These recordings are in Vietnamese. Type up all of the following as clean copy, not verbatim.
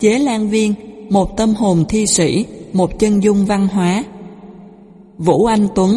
Chế Lan Viên, một tâm hồn thi sĩ, một chân dung văn hóa. Vũ Anh Tuấn.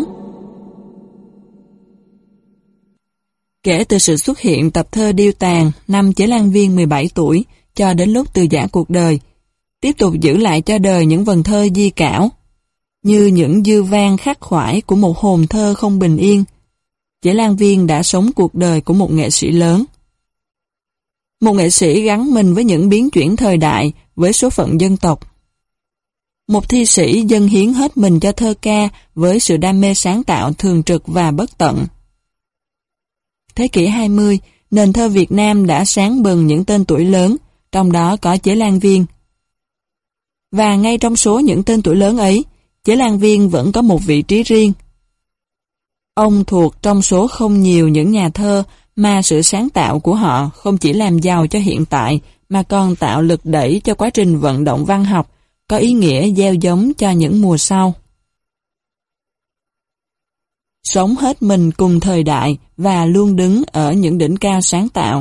Kể từ sự xuất hiện tập thơ Điêu Tàn năm Chế Lan Viên 17 tuổi cho đến lúc từ giã cuộc đời, tiếp tục giữ lại cho đời những vần thơ di cảo, như những dư vang khắc khoải của một hồn thơ không bình yên, Chế Lan Viên đã sống cuộc đời của một nghệ sĩ lớn. Một nghệ sĩ gắn mình với những biến chuyển thời đại, với số phận dân tộc. Một thi sĩ dâng hiến hết mình cho thơ ca với sự đam mê sáng tạo thường trực và bất tận. Thế kỷ 20, nền thơ Việt Nam đã sáng bừng những tên tuổi lớn, trong đó có Chế Lan Viên. Và ngay trong số những tên tuổi lớn ấy, Chế Lan Viên vẫn có một vị trí riêng. Ông thuộc trong số không nhiều những nhà thơ mà sự sáng tạo của họ không chỉ làm giàu cho hiện tại mà còn tạo lực đẩy cho quá trình vận động văn học, có ý nghĩa gieo giống cho những mùa sau. Sống hết mình cùng thời đại và luôn đứng ở những đỉnh cao sáng tạo.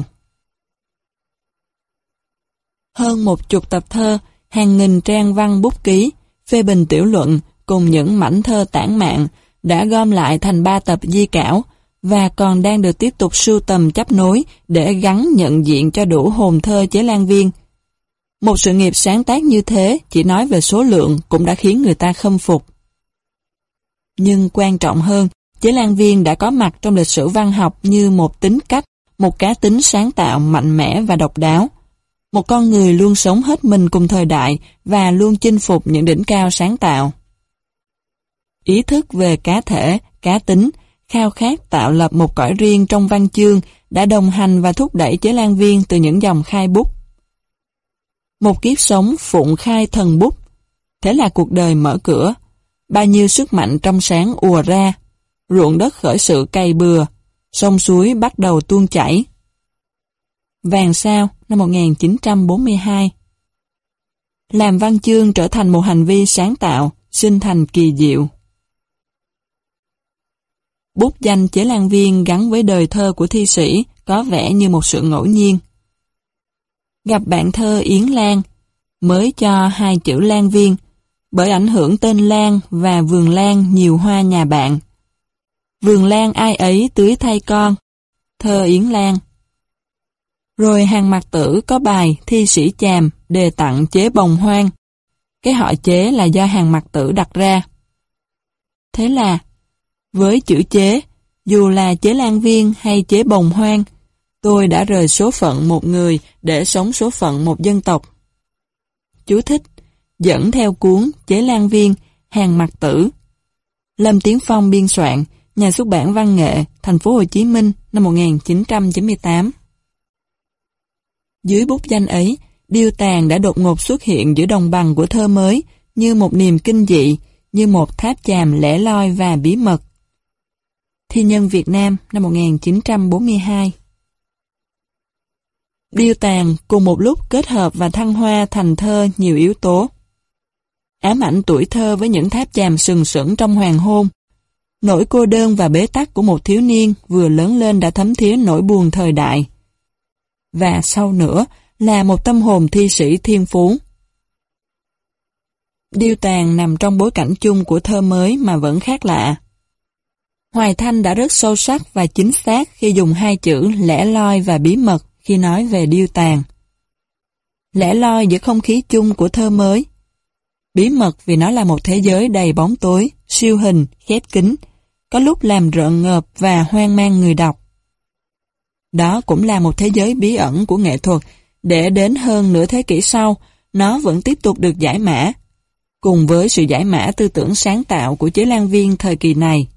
Hơn 10 tập thơ, hàng nghìn trang văn bút ký, phê bình tiểu luận cùng những mảnh thơ tản mạn đã gom lại thành 3 tập di cảo và còn đang được tiếp tục sưu tầm chấp nối để gắn nhận diện cho đủ hồn thơ Chế Lan Viên. Một sự nghiệp sáng tác như thế chỉ nói về số lượng cũng đã khiến người ta khâm phục. Nhưng quan trọng hơn, Chế Lan Viên đã có mặt trong lịch sử văn học như một tính cách, một cá tính sáng tạo mạnh mẽ và độc đáo. Một con người luôn sống hết mình cùng thời đại và luôn chinh phục những đỉnh cao sáng tạo. Ý thức về cá thể, cá tính, khao khát tạo lập một cõi riêng trong văn chương đã đồng hành và thúc đẩy Chế Lan Viên từ những dòng khai bút. Một kiếp sống phụng khai thần bút, thế là cuộc đời mở cửa, bao nhiêu sức mạnh trong sáng ùa ra, ruộng đất khởi sự cày bừa, sông suối bắt đầu tuôn chảy. Vàng Sao năm 1942. Làm văn chương trở thành một hành vi sáng tạo, sinh thành kỳ diệu. Bút danh Chế Lan Viên gắn với đời thơ của thi sĩ có vẻ như một sự ngẫu nhiên. Gặp bạn thơ Yến Lan, mới cho 2 chữ Lan Viên, bởi ảnh hưởng tên Lan và vườn lan nhiều hoa nhà bạn. Vườn lan ai ấy tưới thay con, thơ Yến Lan. Rồi Hàn Mặc Tử có bài Thi sĩ Chàm đề tặng Chế Bồng Hoang. Cái họ Chế là do Hàn Mặc Tử đặt ra. Thế là, với chữ Chế, dù là Chế Lan Viên hay Chế Bồng Hoang, tôi đã rời số phận một người để sống số phận một dân tộc. Chú thích, dẫn theo cuốn Chế Lan Viên, Hàn Mặc Tử. Lâm Tiến Phong biên soạn, Nhà xuất bản Văn nghệ, Thành phố Hồ Chí Minh năm 1998. Dưới bút danh ấy, Điêu Tàn đã đột ngột xuất hiện giữa đồng bằng của thơ mới, như một niềm kinh dị, như một tháp chàm lẻ loi và bí mật. Thi nhân Việt Nam năm 1942. Điêu Tàn cùng một lúc kết hợp và thăng hoa thành thơ nhiều yếu tố. Ám ảnh tuổi thơ với những tháp chàm sừng sững trong hoàng hôn. Nỗi cô đơn và bế tắc của một thiếu niên vừa lớn lên đã thấm thía nỗi buồn thời đại. Và sau nữa là một tâm hồn thi sĩ thiên phú. Điêu Tàn nằm trong bối cảnh chung của thơ mới mà vẫn khác lạ. Hoài Thanh đã rất sâu sắc và chính xác khi dùng 2 chữ lẻ loi và bí mật khi nói về Điêu Tàn. Lẻ loi giữa không khí chung của thơ mới. Bí mật vì nó là một thế giới đầy bóng tối, siêu hình, khép kín, có lúc làm rợn ngợp và hoang mang người đọc. Đó cũng là một thế giới bí ẩn của nghệ thuật, để đến hơn nửa thế kỷ sau, nó vẫn tiếp tục được giải mã, cùng với sự giải mã tư tưởng sáng tạo của Chế Lan Viên thời kỳ này.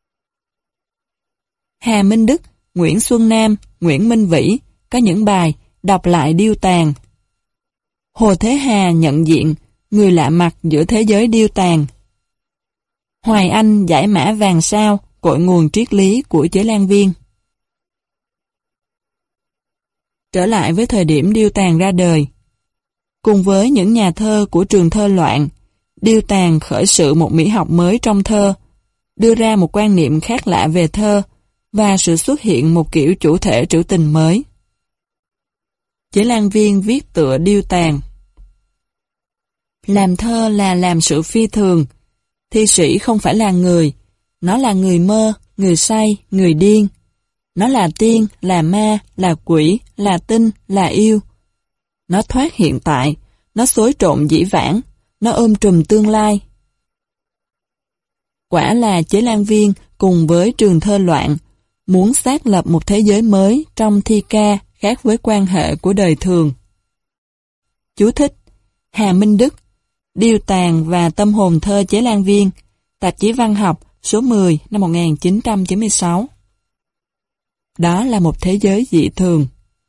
Hà Minh Đức, Nguyễn Xuân Nam, Nguyễn Minh Vĩ có những bài đọc lại Điêu Tàn. Hồ Thế Hà nhận diện người lạ mặt giữa thế giới điêu tàn. Hoài Anh giải mã Vàng Sao, cội nguồn triết lý của Chế Lan Viên. Trở lại với thời điểm Điêu Tàn ra đời. Cùng với những nhà thơ của trường thơ loạn, Điêu Tàn khởi sự một mỹ học mới trong thơ, đưa ra một quan niệm khác lạ về thơ và sự xuất hiện một kiểu chủ thể trữ tình mới. Chế Lan Viên viết tựa Điêu Tàn. Làm thơ là làm sự phi thường. Thi sĩ không phải là người. Nó là người mơ, người say, người điên. Nó là tiên, là ma, là quỷ, là tinh, là yêu. Nó thoát hiện tại, nó xối trộn dĩ vãng, nó ôm trùm tương lai. Quả là Chế Lan Viên cùng với trường thơ loạn, muốn xác lập một thế giới mới trong thi ca khác với quan hệ của đời thường. Chú thích: Hà Minh Đức, Điêu tàn và tâm hồn thơ Chế Lan Viên, tạp chí Văn học số 10 năm 1996. Đó là một thế giới dị thường.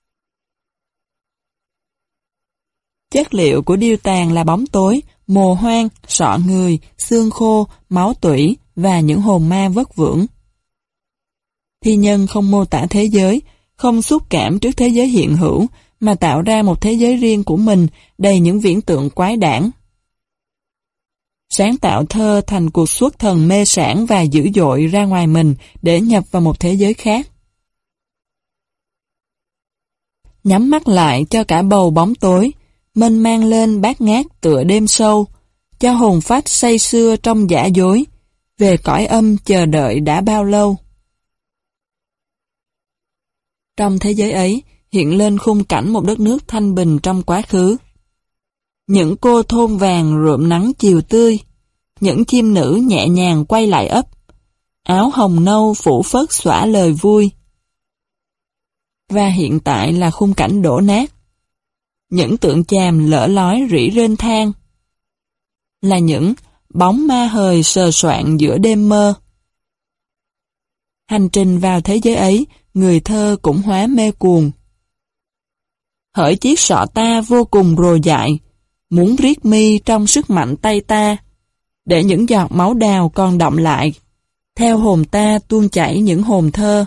Chất liệu của điêu tàn là bóng tối, mồ hoang, sọ người, xương khô, máu tủy và những hồn ma vất vưởng. Thi nhân không mô tả thế giới, không xúc cảm trước thế giới hiện hữu, mà tạo ra một thế giới riêng của mình đầy những viễn tượng quái đản. Sáng tạo thơ thành cuộc xuất thần mê sảng và dữ dội ra ngoài mình để nhập vào một thế giới khác. Nhắm mắt lại cho cả bầu bóng tối, mênh mang lên bát ngát tựa đêm sâu, cho hồn phách say sưa trong giả dối, về cõi âm chờ đợi đã bao lâu. Trong thế giới ấy, hiện lên khung cảnh một đất nước thanh bình trong quá khứ. Những cô thôn vàng rượm nắng chiều tươi, những chim nữ nhẹ nhàng quay lại ấp, áo hồng nâu phủ phất xõa lời vui. Và hiện tại là khung cảnh đổ nát. Những tượng chàm lỡ lói rỉ rên than. Là những bóng ma hời sờ soạng giữa đêm mơ. Hành trình vào thế giới ấy, người thơ cũng hóa mê cuồng. Hỡi chiếc sọ ta vô cùng rồ dại, muốn riết mi trong sức mạnh tay ta, để những giọt máu đào còn đọng lại, theo hồn ta tuôn chảy những hồn thơ.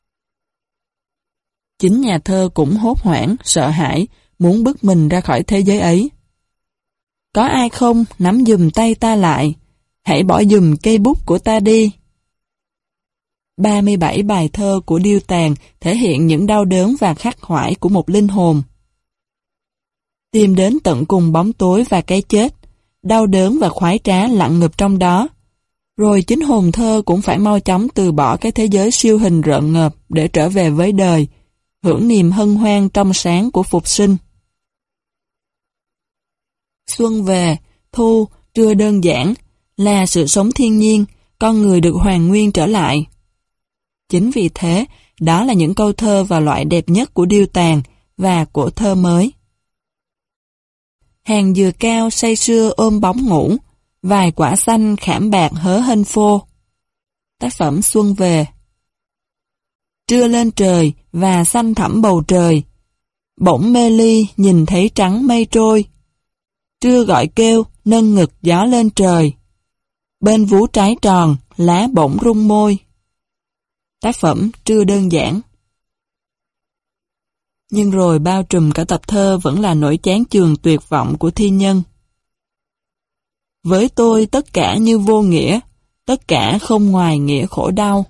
Chính nhà thơ cũng hốt hoảng, sợ hãi, muốn bứt mình ra khỏi thế giới ấy. Có ai không nắm giùm tay ta lại, hãy bỏ giùm cây bút của ta đi. 37 bài thơ của Điêu Tàn thể hiện những đau đớn và khắc khoải của một linh hồn. Tìm đến tận cùng bóng tối và cái chết, đau đớn và khoái trá lặng ngập trong đó. Rồi chính hồn thơ cũng phải mau chóng từ bỏ cái thế giới siêu hình rợn ngợp để trở về với đời, hưởng niềm hân hoan trong sáng của phục sinh. Xuân về, thu, trưa đơn giản, là sự sống thiên nhiên, con người được hoàn nguyên trở lại. Chính vì thế, đó là những câu thơ và loại đẹp nhất của Điêu Tàn và của thơ mới. Hàng dừa cao say sưa ôm bóng ngủ, vài quả xanh khảm bạc hớ hênh phô. Tác phẩm Xuân về. Trưa lên trời và xanh thẳm bầu trời, bỗng mê ly nhìn thấy trắng mây trôi. Trưa gọi kêu nâng ngực gió lên trời, bên vú trái tròn lá bỗng rung môi. Tác phẩm Trưa đơn giản. Nhưng rồi bao trùm cả tập thơ vẫn là nỗi chán chường tuyệt vọng của thi nhân. Với tôi tất cả như vô nghĩa, tất cả không ngoài nghĩa khổ đau.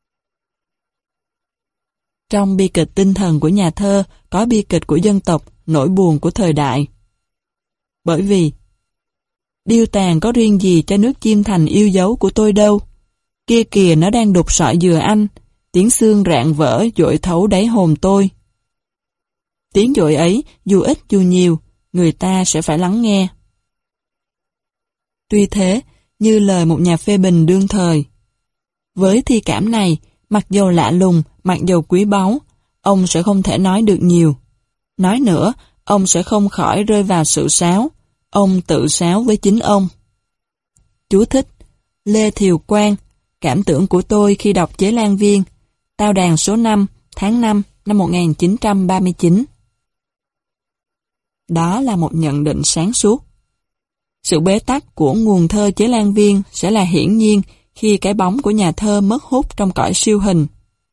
Trong bi kịch tinh thần của nhà thơ có bi kịch của dân tộc, nỗi buồn của thời đại. Bởi vì Điêu Tàn có riêng gì cho nước chim thành yêu dấu của tôi đâu. Kia kìa nó đang đục sọi dừa anh, tiếng xương rạn vỡ dội thấu đáy hồn tôi. Tiếng dội ấy, dù ít dù nhiều, người ta sẽ phải lắng nghe. Tuy thế, như lời một nhà phê bình đương thời, với thi cảm này, mặc dầu lạ lùng, mặc dầu quý báu, ông sẽ không thể nói được nhiều. Nói nữa, ông sẽ không khỏi rơi vào sự sáo, ông tự sáo với chính ông. Chú thích: Lê Thiều Quang, cảm tưởng của tôi khi đọc Chế Lan Viên, Tao đàn số 5, tháng 5 năm 1939. Đó là một nhận định sáng suốt. Sự bế tắc của nguồn thơ Chế Lan Viên sẽ là hiển nhiên khi cái bóng của nhà thơ mất hút trong cõi siêu hình.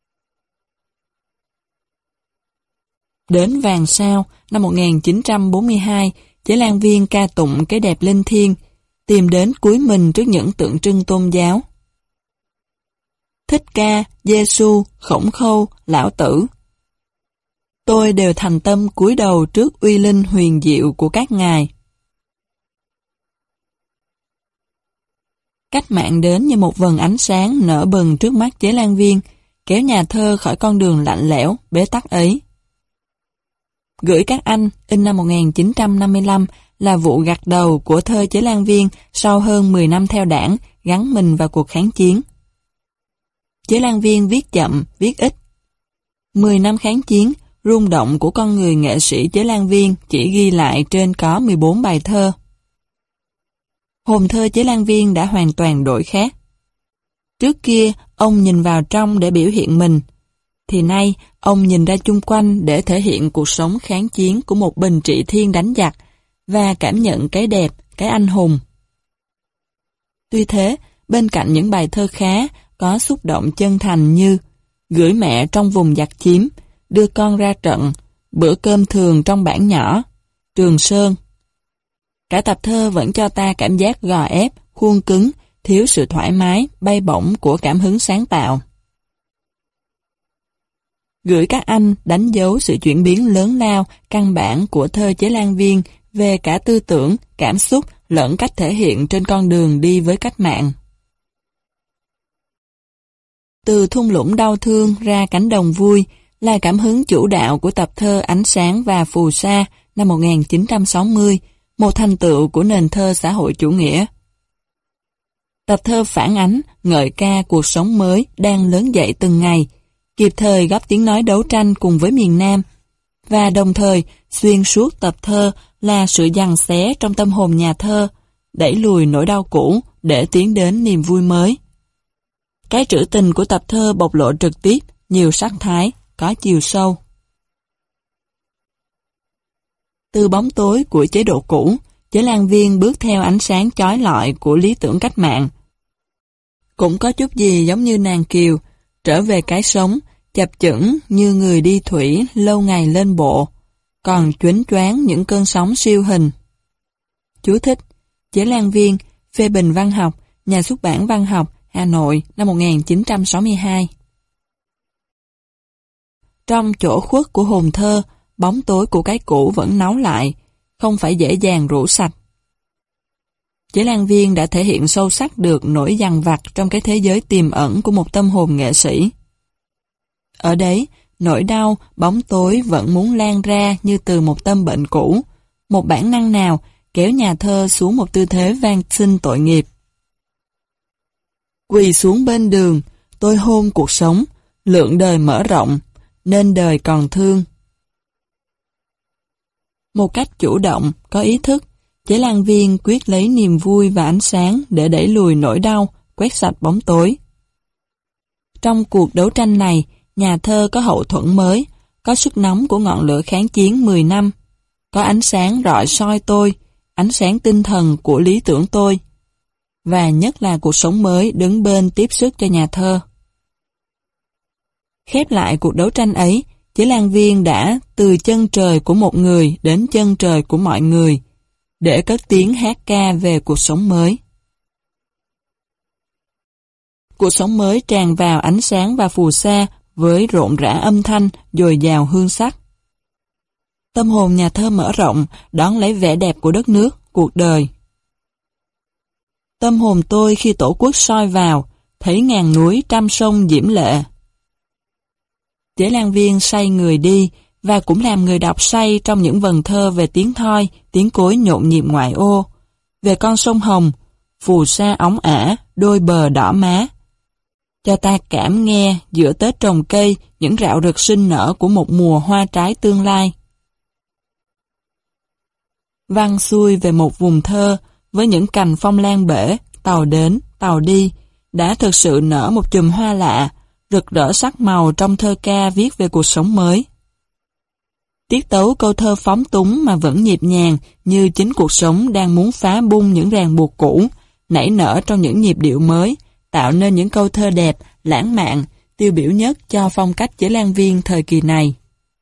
Đến Vàng Sao năm 1942, Chế Lan Viên ca tụng cái đẹp linh thiêng, tìm đến cúi mình trước những tượng trưng tôn giáo. Thích Ca, Giê-xu, Khổng Khâu, Lão Tử. Tôi đều thành tâm cúi đầu trước uy linh huyền diệu của các ngài. Cách mạng đến như một vầng ánh sáng nở bừng trước mắt Chế Lan Viên, kéo nhà thơ khỏi con đường lạnh lẽo, bế tắc ấy. Gửi các anh, in năm 1955, là vụ gặt đầu của thơ Chế Lan Viên sau hơn 10 năm theo đảng, gắn mình vào cuộc kháng chiến. Chế Lan Viên viết chậm, viết ít. 10 năm kháng chiến, rung động của con người nghệ sĩ Chế Lan Viên chỉ ghi lại trên có 14 bài thơ. Hồn thơ Chế Lan Viên đã hoàn toàn đổi khác. Trước kia, ông nhìn vào trong để biểu hiện mình, thì nay ông nhìn ra chung quanh để thể hiện cuộc sống kháng chiến của một Bình Trị Thiên đánh giặc và cảm nhận cái đẹp, cái anh hùng. Tuy thế, bên cạnh những bài thơ khá, có xúc động chân thành như Gửi mẹ trong vùng giặc chiếm, Đưa con ra trận, Bữa cơm thường trong bản nhỏ, Trường Sơn. Cả tập thơ vẫn cho ta cảm giác gò ép, khuôn cứng, thiếu sự thoải mái, bay bổng của cảm hứng sáng tạo. Gửi các anh đánh dấu sự chuyển biến lớn lao, căn bản của thơ Chế Lan Viên về cả tư tưởng, cảm xúc lẫn cách thể hiện trên con đường đi với cách mạng. Từ thung lũng đau thương ra cánh đồng vui là cảm hứng chủ đạo của tập thơ Ánh sáng và Phù sa năm 1960, một thành tựu của nền thơ xã hội chủ nghĩa. Tập thơ phản ánh, ngợi ca cuộc sống mới đang lớn dậy từng ngày, kịp thời góp tiếng nói đấu tranh cùng với miền Nam, và đồng thời xuyên suốt tập thơ là sự giằng xé trong tâm hồn nhà thơ, đẩy lùi nỗi đau cũ để tiến đến niềm vui mới. Cái trữ tình của tập thơ bộc lộ trực tiếp, nhiều sắc thái, có chiều sâu. Từ bóng tối của chế độ cũ, Chế Lan Viên bước theo ánh sáng chói lọi của lý tưởng cách mạng. Cũng có chút gì giống như nàng Kiều, trở về cái sống, chập chững như người đi thủy lâu ngày lên bộ, còn choáng choáng những cơn sóng siêu hình. Chú thích: Chế Lan Viên, phê bình văn học, Nhà xuất bản Văn học, Hà Nội, năm 1962. Trong chỗ khuất của hồn thơ, bóng tối của cái cũ vẫn náu lại, không phải dễ dàng rũ sạch. Chế Lan Viên đã thể hiện sâu sắc được nỗi dằn vặt trong cái thế giới tiềm ẩn của một tâm hồn nghệ sĩ. Ở đấy, nỗi đau, bóng tối vẫn muốn lan ra như từ một tâm bệnh cũ, một bản năng nào kéo nhà thơ xuống một tư thế van xin tội nghiệp. Quỳ xuống bên đường, tôi hôn cuộc sống, lượng đời mở rộng, nên đời còn thương. Một cách chủ động, có ý thức, Chế Lan Viên quyết lấy niềm vui và ánh sáng để đẩy lùi nỗi đau, quét sạch bóng tối. Trong cuộc đấu tranh này, nhà thơ có hậu thuẫn mới, có sức nóng của ngọn lửa kháng chiến 10 năm, có ánh sáng rọi soi tôi, ánh sáng tinh thần của lý tưởng tôi, và nhất là cuộc sống mới đứng bên tiếp sức cho nhà thơ. Khép lại cuộc đấu tranh ấy, Chế Lan Viên đã từ chân trời của một người đến chân trời của mọi người, để cất tiếng hát ca về cuộc sống mới. Cuộc sống mới tràn vào ánh sáng và phù sa với rộn rã âm thanh, dồi dào hương sắc. Tâm hồn nhà thơ mở rộng, đón lấy vẻ đẹp của đất nước, cuộc đời. Tâm hồn tôi khi tổ quốc soi vào, thấy ngàn núi trăm sông diễm lệ. Chế Lan Viên say người đi, và cũng làm người đọc say trong những vần thơ về tiếng thoi, tiếng cối nhộn nhịp ngoại ô, về con sông Hồng, phù sa óng ả, đôi bờ đỏ má. Cho ta cảm nghe giữa Tết trồng cây những rạo rực sinh nở của một mùa hoa trái tương lai. Văng xuôi về một vùng thơ với những cành phong lan bể, tàu đến, tàu đi, đã thực sự nở một chùm hoa lạ, rực rỡ sắc màu trong thơ ca viết về cuộc sống mới. Tiết tấu câu thơ phóng túng mà vẫn nhịp nhàng như chính cuộc sống đang muốn phá bung những ràng buộc cũ, nảy nở trong những nhịp điệu mới, tạo nên những câu thơ đẹp, lãng mạn, tiêu biểu nhất cho phong cách Chế Lan Viên thời kỳ này.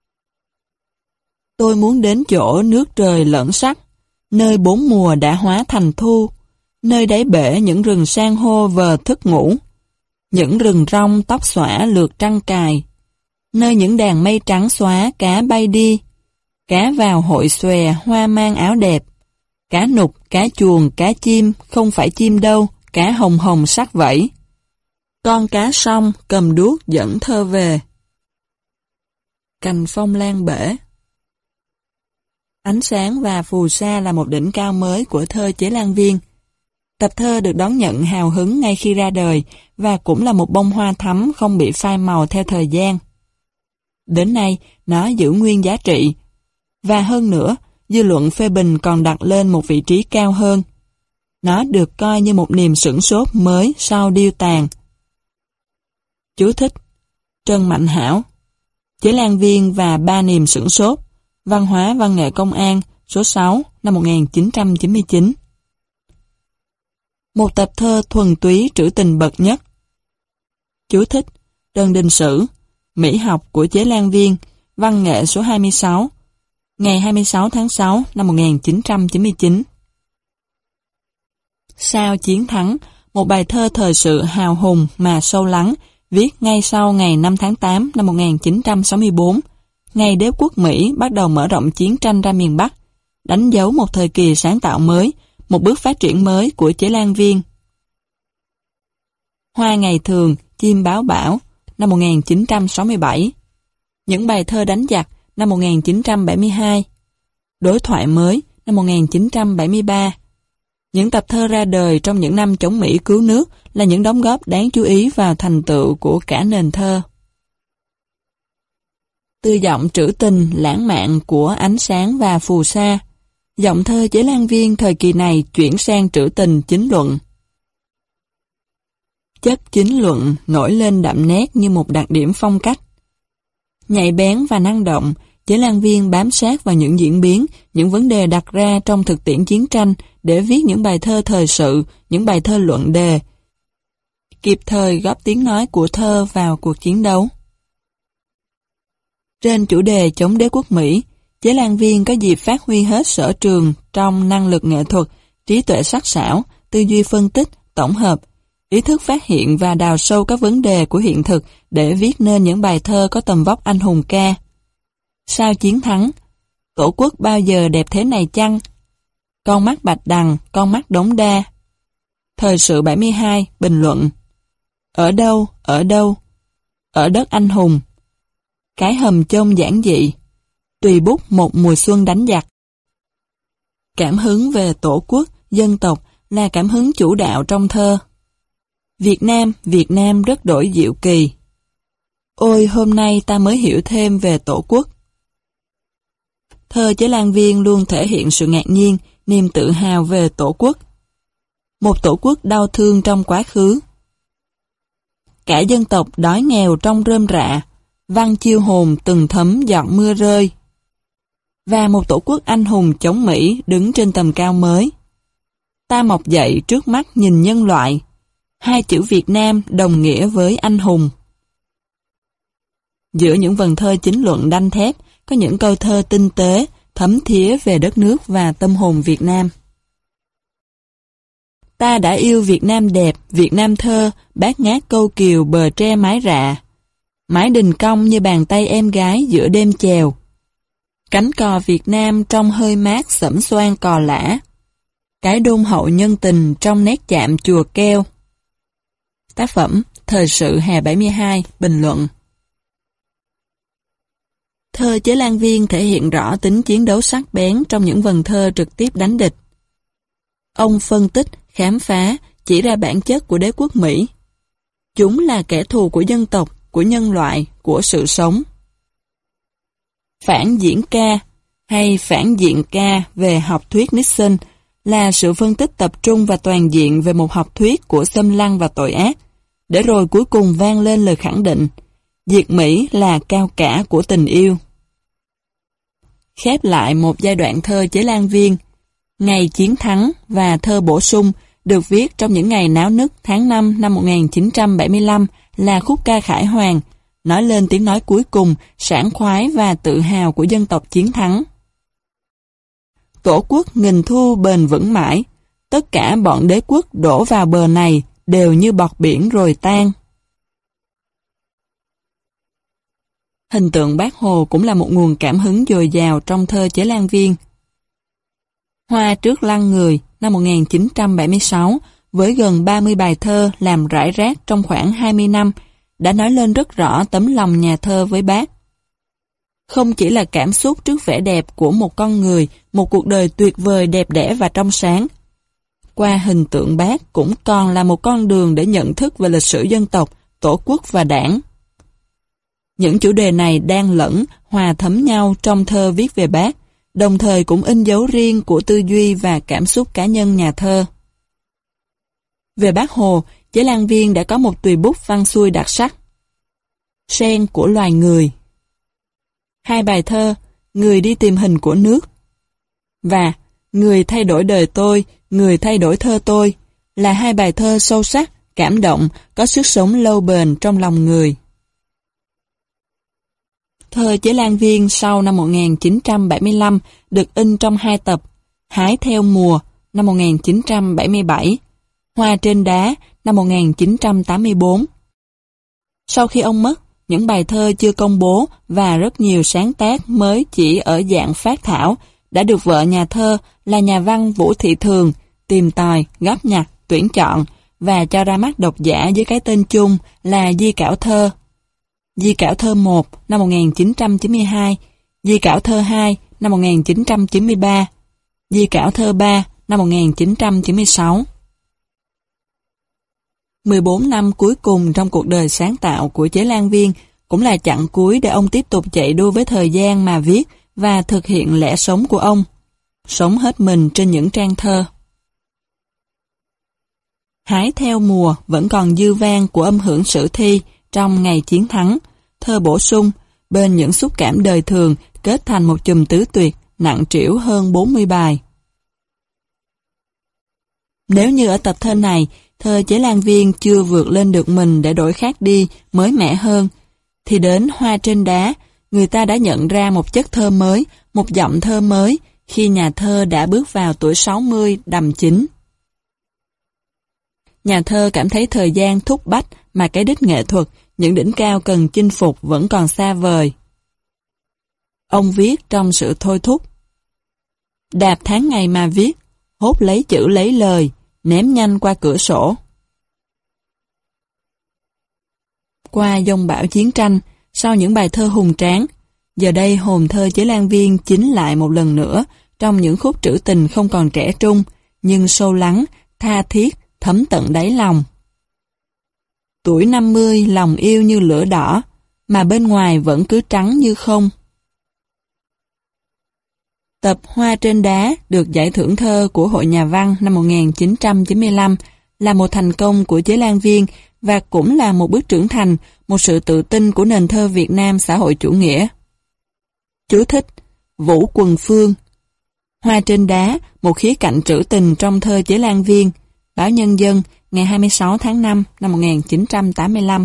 Tôi muốn đến chỗ nước trời lẫn sắc, nơi bốn mùa đã hóa thành thu, nơi đáy bể những rừng san hô vờ thức ngủ, những rừng rong tóc xõa lượt trăng cài, nơi những đàn mây trắng xóa cá bay đi, cá vào hội xòe hoa mang áo đẹp, cá nục, cá chuồn, cá chim, không phải chim đâu, cá hồng hồng sắc vẫy. Con cá sông cầm đuốc dẫn thơ về. Cành phong lan bể. Ánh sáng và phù sa là một đỉnh cao mới của thơ Chế Lan Viên. Tập thơ được đón nhận hào hứng ngay khi ra đời và cũng là một bông hoa thắm không bị phai màu theo thời gian. Đến nay, nó giữ nguyên giá trị. Và hơn nữa, dư luận phê bình còn đặt lên một vị trí cao hơn. Nó được coi như một niềm sửng sốt mới sau điêu tàn. Chú thích: Trần Mạnh Hảo, Chế Lan Viên và ba niềm sửng sốt, Văn hóa Văn nghệ Công an, số 6, năm 1999. Một tập thơ thuần túy trữ tình bậc nhất. Chú thích: Đơn Đình Sử, Mỹ học của Chế Lan Viên, Văn nghệ số 26, ngày 26 tháng 6 năm 1999. Sao Chiến Thắng, một bài thơ thời sự hào hùng mà sâu lắng, viết ngay sau ngày 5 tháng 8 năm 1964, ngày đế quốc Mỹ bắt đầu mở rộng chiến tranh ra miền Bắc, đánh dấu một thời kỳ sáng tạo mới, một bước phát triển mới của Chế Lan Viên. Hoa Ngày Thường, Chim Báo Bão, năm 1967. Những bài thơ đánh giặc, năm 1972. Đối thoại mới, năm 1973. Những tập thơ ra đời trong những năm chống Mỹ cứu nước là những đóng góp đáng chú ý vào thành tựu của cả nền thơ. Từ giọng trữ tình, lãng mạn của Ánh Sáng và Phù Sa, giọng thơ Chế Lan Viên thời kỳ này chuyển sang trữ tình chính luận. Chất chính luận nổi lên đậm nét như một đặc điểm phong cách. Nhạy bén và năng động, Chế Lan Viên bám sát vào những diễn biến, những vấn đề đặt ra trong thực tiễn chiến tranh để viết những bài thơ thời sự, những bài thơ luận đề, kịp thời góp tiếng nói của thơ vào cuộc chiến đấu. Trên chủ đề chống đế quốc Mỹ, Chế Lan Viên có dịp phát huy hết sở trường trong năng lực nghệ thuật, trí tuệ sắc sảo, tư duy phân tích, tổng hợp, ý thức phát hiện và đào sâu các vấn đề của hiện thực để viết nên những bài thơ có tầm vóc anh hùng ca. Sao Chiến Thắng, Tổ quốc bao giờ đẹp thế này chăng? Con mắt Bạch Đằng, con mắt Đống Đa. Thời sự 72, bình luận. Ở đâu, ở đâu? Ở đất anh hùng. Cái hầm chông giản dị. Tùy bút một mùa xuân đánh giặc. Cảm hứng về tổ quốc, dân tộc là cảm hứng chủ đạo trong thơ. Việt Nam rất đổi diệu kỳ. Ôi hôm nay ta mới hiểu thêm về tổ quốc. Thơ Chế Lan Viên luôn thể hiện sự ngạc nhiên, niềm tự hào về tổ quốc. Một tổ quốc đau thương trong quá khứ. Cả dân tộc đói nghèo trong rơm rạ, văn chiêu hồn từng thấm giọt mưa rơi. Và một tổ quốc anh hùng chống Mỹ đứng trên tầm cao mới. Ta mọc dậy trước mắt nhìn nhân loại. Hai chữ Việt Nam đồng nghĩa với anh hùng. Giữa những vần thơ chính luận đanh thép, có những câu thơ tinh tế, thấm thía về đất nước và tâm hồn Việt Nam. Ta đã yêu Việt Nam đẹp, Việt Nam thơ, bát ngát câu kiều bờ tre mái rạ. Mái đình cong như bàn tay em gái giữa đêm chèo. Cánh cò Việt Nam trong hơi mát xẩm xoan cò lã. Cái đôn hậu nhân tình trong nét chạm chùa keo. Tác phẩm Thời sự hè 72, bình luận. Thơ Chế Lan Viên thể hiện rõ tính chiến đấu sắc bén trong những vần thơ trực tiếp đánh địch. Ông phân tích, khám phá, chỉ ra bản chất của đế quốc Mỹ. Chúng là kẻ thù của dân tộc, của nhân loại, của sự sống. Phản diễn ca hay phản diện ca về học thuyết Nixon là sự phân tích tập trung và toàn diện về một học thuyết của xâm lăng và tội ác, để rồi cuối cùng vang lên lời khẳng định, diệt Mỹ là cao cả của tình yêu. Khép lại một giai đoạn thơ Chế Lan Viên, Ngày Chiến Thắng và thơ bổ sung được viết trong những ngày náo nức tháng 5 năm 1975 là khúc ca khải hoàn, nói lên tiếng nói cuối cùng, sảng khoái và tự hào của dân tộc chiến thắng. Tổ quốc nghìn thu bền vững mãi, tất cả bọn đế quốc đổ vào bờ này đều như bọt biển rồi tan. Hình tượng Bác Hồ cũng là một nguồn cảm hứng dồi dào trong thơ Chế Lan Viên. Hoa trước lăng người năm 1976 với gần 30 bài thơ làm rải rác trong khoảng 20 năm, đã nói lên rất rõ tấm lòng nhà thơ với Bác. Không chỉ là cảm xúc trước vẻ đẹp của một con người, một cuộc đời tuyệt vời đẹp đẽ và trong sáng. Qua hình tượng Bác cũng còn là một con đường để nhận thức về lịch sử dân tộc, tổ quốc và đảng. Những chủ đề này đang lẫn, hòa thấm nhau trong thơ viết về Bác, đồng thời cũng in dấu riêng của tư duy và cảm xúc cá nhân nhà thơ. Về Bác Hồ, Chế Lan Viên đã có một tùy bút văn xuôi đặc sắc. Sen của loài người. 2 bài thơ, Người đi tìm hình của nước và Người thay đổi đời tôi, người thay đổi thơ tôi là 2 bài thơ sâu sắc, cảm động, có sức sống lâu bền trong lòng người. Thơ Chế Lan Viên sau năm 1975 được in trong 2 tập, Hái theo mùa năm 1977, Hoa trên đá năm 1984. Sau khi ông mất, những bài thơ chưa công bố và rất nhiều sáng tác mới chỉ ở dạng phác thảo đã được vợ nhà thơ là nhà văn Vũ Thị Thường tìm tòi, góp nhặt, tuyển chọn và cho ra mắt độc giả với cái tên chung là Di Cảo Thơ. Di Cảo Thơ 1 năm 1992, Di Cảo Thơ 2 năm 1993, Di Cảo Thơ 3 năm 1996. 14 năm cuối cùng trong cuộc đời sáng tạo của Chế Lan Viên cũng là chặng cuối để ông tiếp tục chạy đua với thời gian mà viết và thực hiện lẽ sống của ông. Sống hết mình trên những trang thơ. Hái theo mùa vẫn còn dư vang của âm hưởng sử thi trong ngày chiến thắng, thơ bổ sung, bên những xúc cảm đời thường kết thành một chùm tứ tuyệt nặng trĩu hơn 40 bài. Nếu như ở tập thơ này, thơ Chế Lan Viên chưa vượt lên được mình để đổi khác đi, mới mẻ hơn, thì đến Hoa trên đá, người ta đã nhận ra một chất thơ mới, một giọng thơ mới, khi nhà thơ đã bước vào tuổi 60 đầm chín. Nhà thơ cảm thấy thời gian thúc bách mà cái đích nghệ thuật, những đỉnh cao cần chinh phục vẫn còn xa vời. Ông viết trong sự thôi thúc. Đạp tháng ngày mà viết, hốt lấy chữ lấy lời, ném nhanh qua cửa sổ. Qua dông bão chiến tranh, sau những bài thơ hùng tráng, giờ đây hồn thơ Chế Lan Viên chính lại một lần nữa trong những khúc trữ tình không còn trẻ trung, nhưng sâu lắng, tha thiết, thấm tận đáy lòng. Tuổi 50 lòng yêu như lửa đỏ, mà bên ngoài vẫn cứ trắng như không. Tập Hoa trên đá được giải thưởng thơ của Hội Nhà văn năm 1995 là một thành công của Chế Lan Viên và cũng là một bước trưởng thành, một sự tự tin của nền thơ Việt Nam xã hội chủ nghĩa. Chú thích: Vũ Quần Phương. Hoa trên đá, một khía cạnh trữ tình trong thơ Chế Lan Viên. Báo Nhân dân, ngày 26 tháng 5 năm 1985.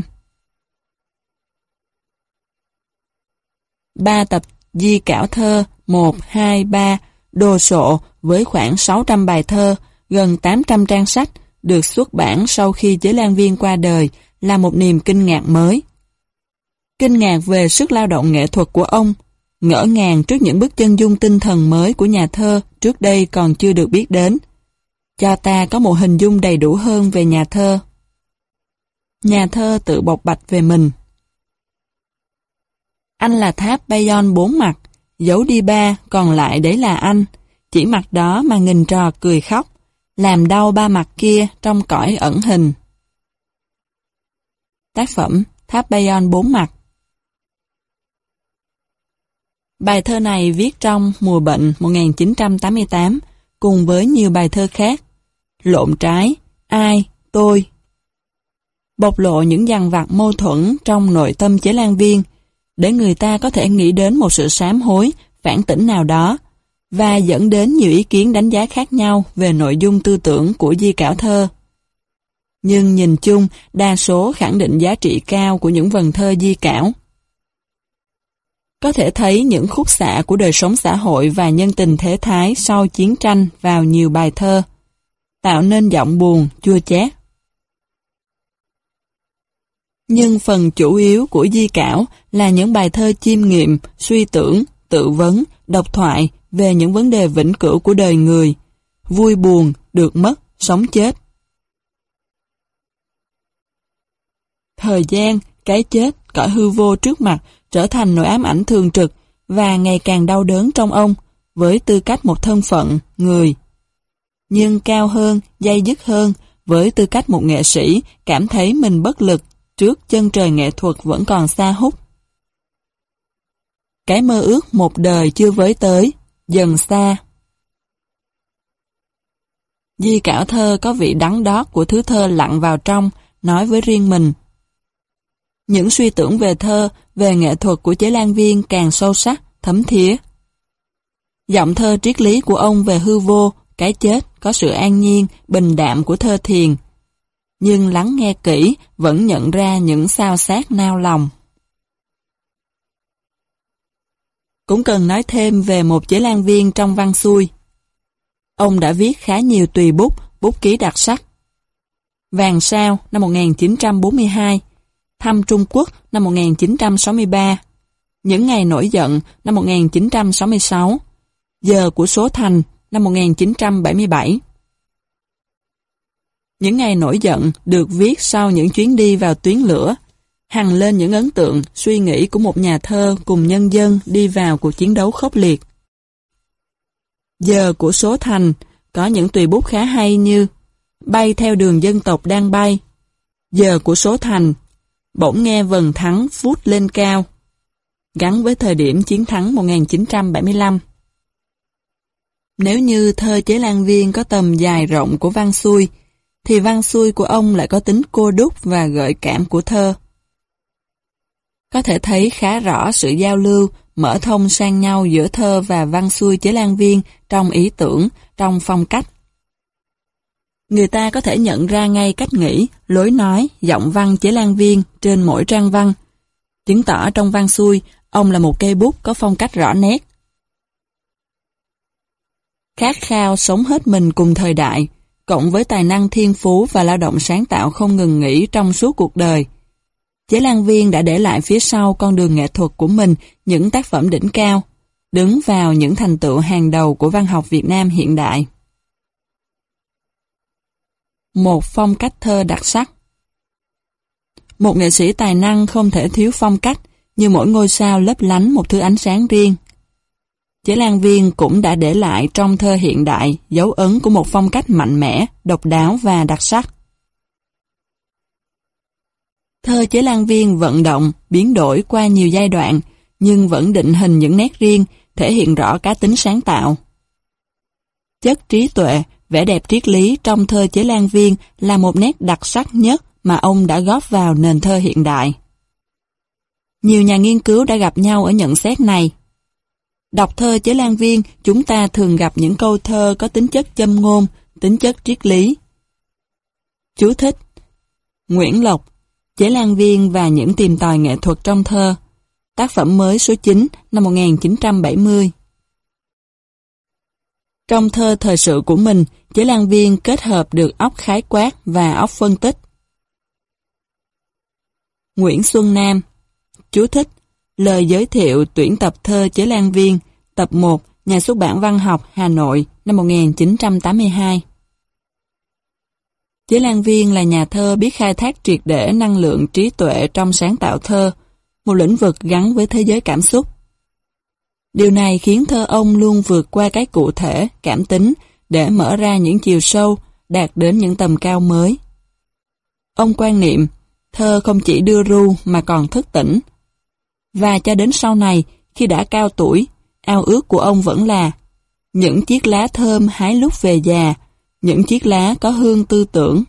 3 tập Di Cảo Thơ 1, 2, 3, đồ sộ với khoảng 600 bài thơ, gần 800 trang sách, được xuất bản sau khi Chế Lan Viên qua đời, là một niềm kinh ngạc mới. Kinh ngạc về sức lao động nghệ thuật của ông, ngỡ ngàng trước những bức chân dung tinh thần mới của nhà thơ trước đây còn chưa được biết đến. Cho ta có một hình dung đầy đủ hơn về nhà thơ. Nhà thơ tự bộc bạch về mình. Anh là tháp Bayon 4 mặt, giấu đi 3, còn lại đấy là anh. Chỉ mặt đó mà nghìn trò cười khóc, làm đau 3 mặt kia trong cõi ẩn hình. Tác phẩm Tháp Bayon 4 mặt. Bài thơ này viết trong mùa bệnh 1988, cùng với nhiều bài thơ khác. Lộn trái, ai, tôi. Bộc lộ những dằn vặt mâu thuẫn trong nội tâm Chế Lan Viên, để người ta có thể nghĩ đến một sự sám hối, phản tỉnh nào đó, và dẫn đến nhiều ý kiến đánh giá khác nhau về nội dung tư tưởng của Di Cảo Thơ. Nhưng nhìn chung, đa số khẳng định giá trị cao của những vần thơ Di Cảo. Có thể thấy những khúc xạ của đời sống xã hội và nhân tình thế thái sau chiến tranh vào nhiều bài thơ, tạo nên giọng buồn, chua chát. Nhưng phần chủ yếu của Di Cảo là những bài thơ chiêm nghiệm, suy tưởng, tự vấn, độc thoại về những vấn đề vĩnh cửu của đời người, vui buồn, được mất, sống chết. Thời gian, cái chết, cõi hư vô trước mặt trở thành nỗi ám ảnh thường trực và ngày càng đau đớn trong ông với tư cách một thân phận, người. Nhưng cao hơn, day dứt hơn, với tư cách một nghệ sĩ cảm thấy mình bất lực trước chân trời nghệ thuật vẫn còn xa hút. Cái mơ ước một đời chưa với tới, dần xa. Di cảo thơ có vị đắng đót của thứ thơ lặn vào trong, nói với riêng mình. Những suy tưởng về thơ, về nghệ thuật của Chế Lan Viên càng sâu sắc, thấm thía. Giọng thơ triết lý của ông về hư vô, cái chết có sự an nhiên, bình đạm của thơ thiền. Nhưng lắng nghe kỹ vẫn nhận ra những xao xát nao lòng. Cũng cần nói thêm về một Chế Lan Viên trong văn xuôi. Ông đã viết khá nhiều tùy bút, bút ký đặc sắc. Vàng sao năm 1942, Thăm Trung Quốc năm 1963, Những ngày nổi giận năm 1966, Giờ của số thành năm 1977. Những ngày nổi giận được viết sau những chuyến đi vào tuyến lửa, hằn lên những ấn tượng, suy nghĩ của một nhà thơ cùng nhân dân đi vào cuộc chiến đấu khốc liệt. Giờ của số thành có những tùy bút khá hay như Bay theo đường dân tộc đang bay, Giờ của số thành, Bỗng nghe vần thắng vút lên cao, gắn với thời điểm chiến thắng 1975. Nếu như thơ Chế Lan Viên có tầm dài rộng của văn xuôi, thì văn xuôi của ông lại có tính cô đúc và gợi cảm của thơ. Có thể thấy khá rõ sự giao lưu, mở thông sang nhau giữa thơ và văn xuôi Chế Lan Viên trong ý tưởng, trong phong cách. Người ta có thể nhận ra ngay cách nghĩ, lối nói, giọng văn Chế Lan Viên trên mỗi trang văn, chứng tỏ trong văn xuôi, ông là một cây bút có phong cách rõ nét. Khát khao sống hết mình cùng thời đại, cộng với tài năng thiên phú và lao động sáng tạo không ngừng nghỉ trong suốt cuộc đời. Chế Lan Viên đã để lại phía sau con đường nghệ thuật của mình những tác phẩm đỉnh cao, đứng vào những thành tựu hàng đầu của văn học Việt Nam hiện đại. Một phong cách thơ đặc sắc. Một nghệ sĩ tài năng không thể thiếu phong cách, như mỗi ngôi sao lấp lánh một thứ ánh sáng riêng. Chế Lan Viên cũng đã để lại trong thơ hiện đại dấu ấn của một phong cách mạnh mẽ, độc đáo và đặc sắc. Thơ Chế Lan Viên vận động, biến đổi qua nhiều giai đoạn, nhưng vẫn định hình những nét riêng, thể hiện rõ cá tính sáng tạo. Chất trí tuệ, vẻ đẹp triết lý trong thơ Chế Lan Viên là một nét đặc sắc nhất mà ông đã góp vào nền thơ hiện đại. Nhiều nhà nghiên cứu đã gặp nhau ở nhận xét này. Đọc thơ Chế Lan Viên, chúng ta thường gặp những câu thơ có tính chất châm ngôn, tính chất triết lý. Chú thích: Nguyễn Lộc, Chế Lan Viên và những tìm tòi nghệ thuật trong thơ. Tác phẩm mới số 9 năm 1970. Trong thơ thời sự của mình, Chế Lan Viên kết hợp được óc khái quát và óc phân tích. Nguyễn Xuân Nam. Chú thích: Lời giới thiệu tuyển tập thơ Chế Lan Viên, tập 1, Nhà xuất bản Văn học, Hà Nội, năm 1982. Chế Lan Viên là nhà thơ biết khai thác triệt để năng lượng trí tuệ trong sáng tạo thơ, một lĩnh vực gắn với thế giới cảm xúc. Điều này khiến thơ ông luôn vượt qua cái cụ thể, cảm tính, để mở ra những chiều sâu, đạt đến những tầm cao mới. Ông quan niệm, thơ không chỉ đưa ru mà còn thức tỉnh. Và cho đến sau này, khi đã cao tuổi, ao ước của ông vẫn là những chiếc lá thơm hái lúc về già, những chiếc lá có hương tư tưởng.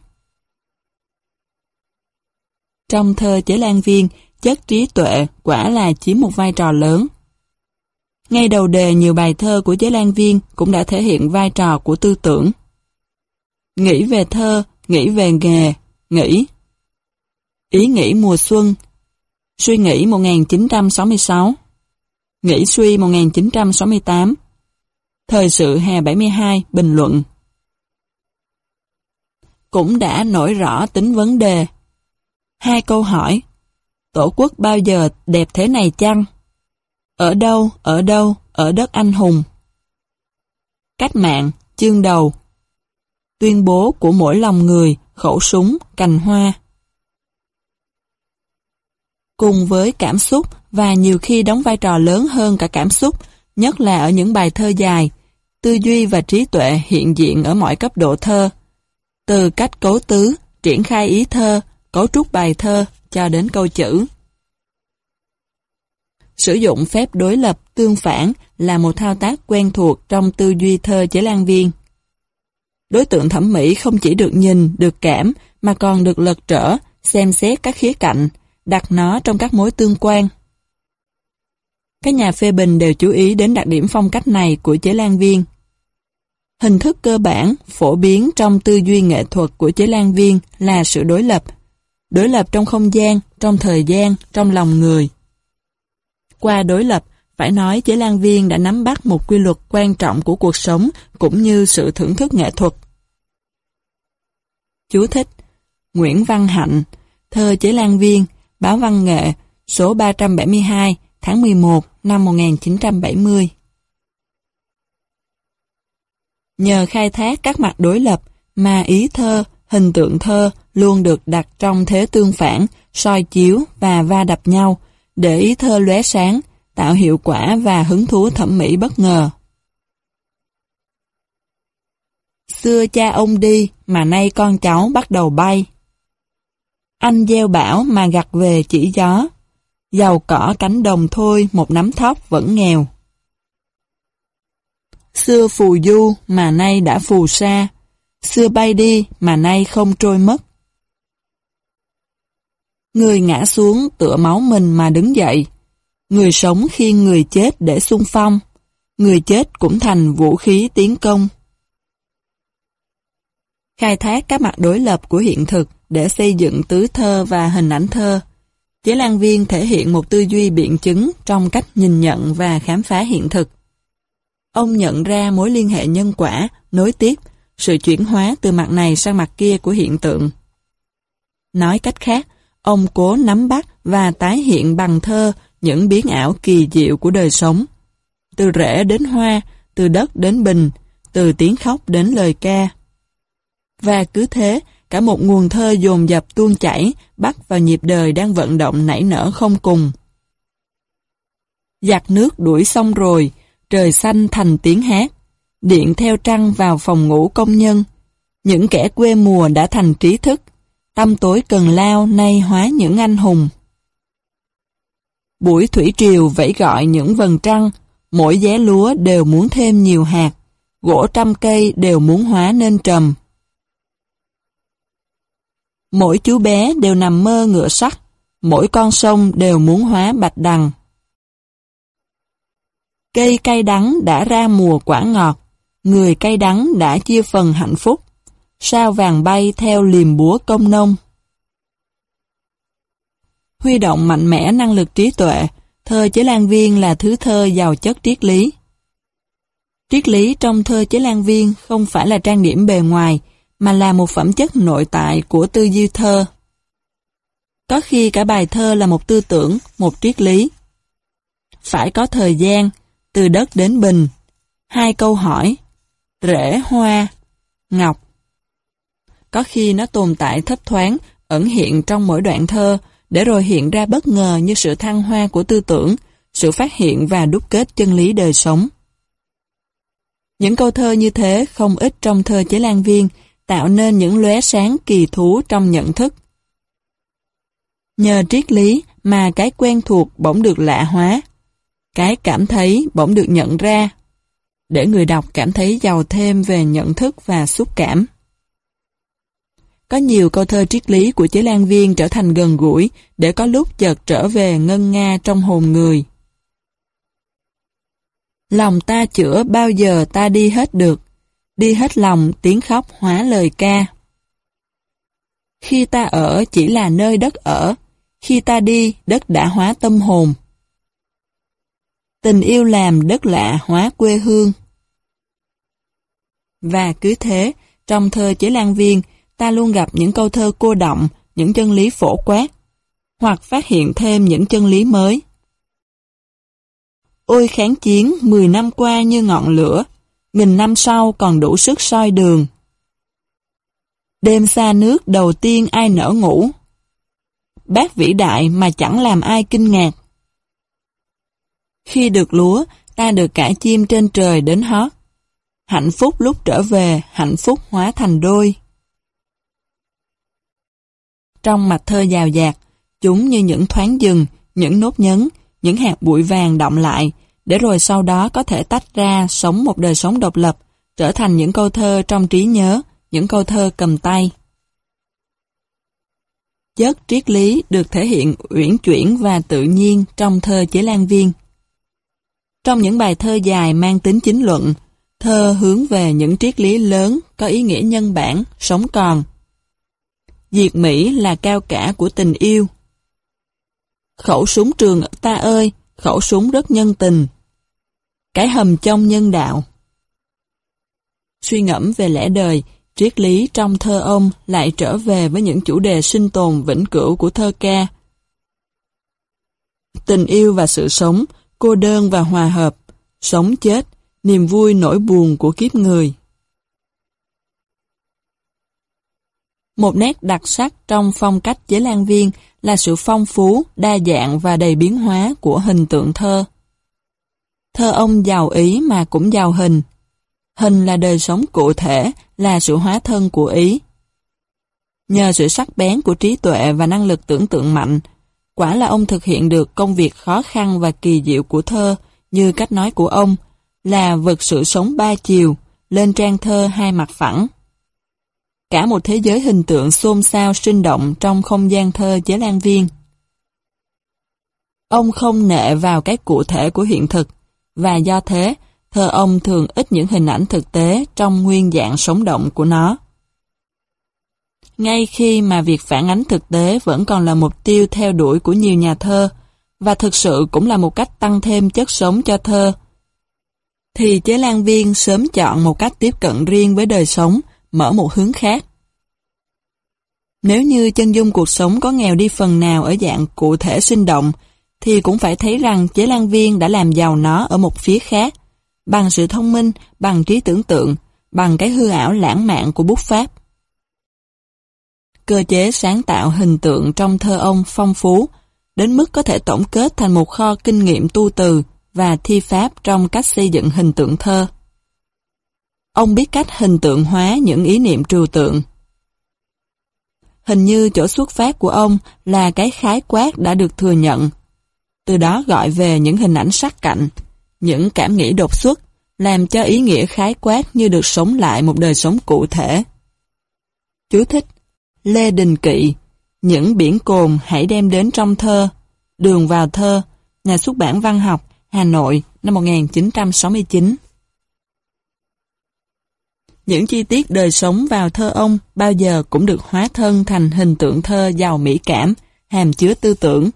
Trong thơ Chế Lan Viên, chất trí tuệ quả là chiếm một vai trò lớn. Ngay đầu đề nhiều bài thơ của Chế Lan Viên cũng đã thể hiện vai trò của tư tưởng. Nghĩ về thơ, nghĩ về nghề, nghĩ. Ý nghĩ mùa xuân, suy nghĩ 1966, nghĩ suy 1968, thời sự hè 72, bình luận. Cũng đã nổi rõ tính vấn đề. Hai câu hỏi: Tổ quốc bao giờ đẹp thế này chăng? Ở đâu, ở đâu, ở đất anh hùng? Cách mạng, chương đầu. Tuyên bố của mỗi lòng người, khẩu súng, cành hoa. cùng với cảm xúc và nhiều khi đóng vai trò lớn hơn cả cảm xúc, nhất là ở những bài thơ dài. Tư duy và trí tuệ hiện diện ở mọi cấp độ thơ, từ cách cấu tứ, triển khai ý thơ, cấu trúc bài thơ cho đến câu chữ. Sử dụng phép đối lập tương phản là một thao tác quen thuộc trong tư duy thơ Chế Lan Viên. Đối tượng thẩm mỹ không chỉ được nhìn, được cảm, mà còn được lật trở, xem xét các khía cạnh, đặt nó trong các mối tương quan. Các nhà phê bình đều chú ý đến đặc điểm phong cách này của Chế Lan Viên. Hình thức cơ bản, phổ biến trong tư duy nghệ thuật của Chế Lan Viên là sự đối lập trong không gian, trong thời gian, trong lòng người. Qua đối lập, phải nói Chế Lan Viên đã nắm bắt một quy luật quan trọng của cuộc sống cũng như sự thưởng thức nghệ thuật. Chú thích: Nguyễn Văn Hạnh, Thơ Chế Lan Viên, Báo Văn Nghệ, số 372, tháng 11 năm 1970. Nhờ khai thác các mặt đối lập mà ý thơ, hình tượng thơ luôn được đặt trong thế tương phản, soi chiếu và va đập nhau, để ý thơ lóe sáng, tạo hiệu quả và hứng thú thẩm mỹ bất ngờ. Xưa cha ông đi, mà nay con cháu bắt đầu bay. Anh gieo bão mà gặt về chỉ gió. Giàu cỏ cánh đồng thôi, một nắm thóc vẫn nghèo. Xưa phù du, mà nay đã phù sa. Xưa bay đi, mà nay không trôi mất. Người ngã xuống tựa máu mình mà đứng dậy. Người sống khiêng người chết để xung phong. Người chết cũng thành vũ khí tiến công. Khai thác các mặt đối lập của hiện thực để xây dựng tứ thơ và hình ảnh thơ, Chế Lan Viên thể hiện một tư duy biện chứng trong cách nhìn nhận và khám phá hiện thực. Ông nhận ra mối liên hệ nhân quả, nối tiếp, sự chuyển hóa từ mặt này sang mặt kia của hiện tượng. Nói cách khác, ông cố nắm bắt và tái hiện bằng thơ những biến ảo kỳ diệu của đời sống. Từ rễ đến hoa, từ đất đến bình, từ tiếng khóc đến lời ca. Và cứ thế, cả một nguồn thơ dồn dập tuôn chảy, bắt vào nhịp đời đang vận động nảy nở không cùng. Giặt nước đuổi xong rồi, trời xanh thành tiếng hát. Điện theo trăng vào phòng ngủ công nhân. Những kẻ quê mùa đã thành trí thức. Tăm tối cần lao nay hóa những anh hùng. Buổi thủy triều vẫy gọi những vầng trăng. Mỗi giá lúa đều muốn thêm nhiều hạt. Gỗ trăm cây đều muốn hóa nên trầm. Mỗi chú bé đều nằm mơ ngựa sắt, mỗi con sông đều muốn hóa bạch đằng. Cây cay đắng đã ra mùa quả ngọt, người cay đắng đã chia phần hạnh phúc, sao vàng bay theo liềm búa công nông. Huy động mạnh mẽ năng lực trí tuệ, thơ Chế Lan Viên là thứ thơ giàu chất triết lý. Triết lý trong thơ Chế Lan Viên không phải là trang điểm bề ngoài, mà là một phẩm chất nội tại của tư duy thơ. Có khi cả bài thơ là một tư tưởng, một triết lý. Phải có thời gian, từ đất đến bình, hai câu hỏi, rễ hoa, ngọc. Có khi nó tồn tại thấp thoáng, ẩn hiện trong mỗi đoạn thơ, để rồi hiện ra bất ngờ như sự thăng hoa của tư tưởng, sự phát hiện và đúc kết chân lý đời sống. Những câu thơ như thế không ít trong thơ Chế Lan Viên, tạo nên những lóe sáng kỳ thú trong nhận thức. Nhờ triết lý mà cái quen thuộc bỗng được lạ hóa, cái cảm thấy bỗng được nhận ra, để người đọc cảm thấy giàu thêm về nhận thức và xúc cảm. Có nhiều câu thơ triết lý của Chế Lan Viên trở thành gần gũi, để có lúc chợt trở về ngân nga trong hồn người. Lòng ta chữa bao giờ ta đi hết được, đi hết lòng tiếng khóc hóa lời ca. Khi ta ở chỉ là nơi đất ở, khi ta đi đất đã hóa tâm hồn. Tình yêu làm đất lạ hóa quê hương. Và cứ thế, trong thơ Chế Lan Viên, ta luôn gặp những câu thơ cô đọng, những chân lý phổ quát, hoặc phát hiện thêm những chân lý mới. Ôi kháng chiến 10 năm qua như ngọn lửa, nghìn năm sau còn đủ sức soi đường. Đêm xa nước đầu tiên ai nỡ ngủ. bác vĩ đại mà chẳng làm ai kinh ngạc. Khi được lúa, ta được cả chim trên trời đến hót. Hạnh phúc lúc trở về, hạnh phúc hóa thành đôi. Trong mạch thơ dào dạt, chúng như những thoáng dừng, những nốt nhấn, những hạt bụi vàng đọng lại, để rồi sau đó có thể tách ra sống một đời sống độc lập, trở thành những câu thơ trong trí nhớ, những câu thơ cầm tay. Chất triết lý được thể hiện uyển chuyển và tự nhiên trong thơ Chế Lan Viên. Trong những bài thơ dài mang tính chính luận, thơ hướng về những triết lý lớn có ý nghĩa nhân bản, sống còn. Diệt Mỹ là cao cả của tình yêu. Khẩu súng trường ta ơi, khẩu súng rất nhân tình. Cái hầm trong nhân đạo. Suy ngẫm về lẽ đời, triết lý trong thơ ông lại trở về với những chủ đề sinh tồn vĩnh cửu của thơ ca. Tình yêu và sự sống, cô đơn và hòa hợp, sống chết, niềm vui nỗi buồn của kiếp người. Một nét đặc sắc trong phong cách Chế Lan Viên là sự phong phú, đa dạng và đầy biến hóa của hình tượng thơ. Thơ ông giàu ý mà cũng giàu hình. Hình là đời sống cụ thể, là sự hóa thân của ý. Nhờ sự sắc bén của trí tuệ và năng lực tưởng tượng mạnh, quả là ông thực hiện được công việc khó khăn và kỳ diệu của thơ, như cách nói của ông, là vực sự sống ba chiều, lên trang thơ hai mặt phẳng. Cả một thế giới hình tượng xôn xao sinh động trong không gian thơ Chế Lan Viên. Ông không nệ vào cái cụ thể của hiện thực, và do thế, thơ ông thường ít những hình ảnh thực tế trong nguyên dạng sống động của nó. Ngay khi mà việc phản ánh thực tế vẫn còn là mục tiêu theo đuổi của nhiều nhà thơ, và thực sự cũng là một cách tăng thêm chất sống cho thơ, thì Chế Lan Viên sớm chọn một cách tiếp cận riêng với đời sống, mở một hướng khác. Nếu như chân dung cuộc sống có nghèo đi phần nào ở dạng cụ thể sinh động, thì cũng phải thấy rằng Chế Lan Viên đã làm giàu nó ở một phía khác, bằng sự thông minh, bằng trí tưởng tượng, bằng cái hư ảo lãng mạn của bút pháp. Cơ chế sáng tạo hình tượng trong thơ ông phong phú, đến mức có thể tổng kết thành một kho kinh nghiệm tu từ và thi pháp trong cách xây dựng hình tượng thơ. Ông biết cách hình tượng hóa những ý niệm trừu tượng. Hình như chỗ xuất phát của ông là cái khái quát đã được thừa nhận. Từ đó gọi về những hình ảnh sắc cạnh, những cảm nghĩ đột xuất, làm cho ý nghĩa khái quát như được sống lại một đời sống cụ thể. Chú thích: Lê Đình Kỵ, Những biển cồn hãy đem đến trong thơ, Đường vào thơ, Nhà xuất bản Văn học, Hà Nội, năm 1969. Những chi tiết đời sống vào thơ ông bao giờ cũng được hóa thân thành hình tượng thơ giàu mỹ cảm, hàm chứa tư tưởng.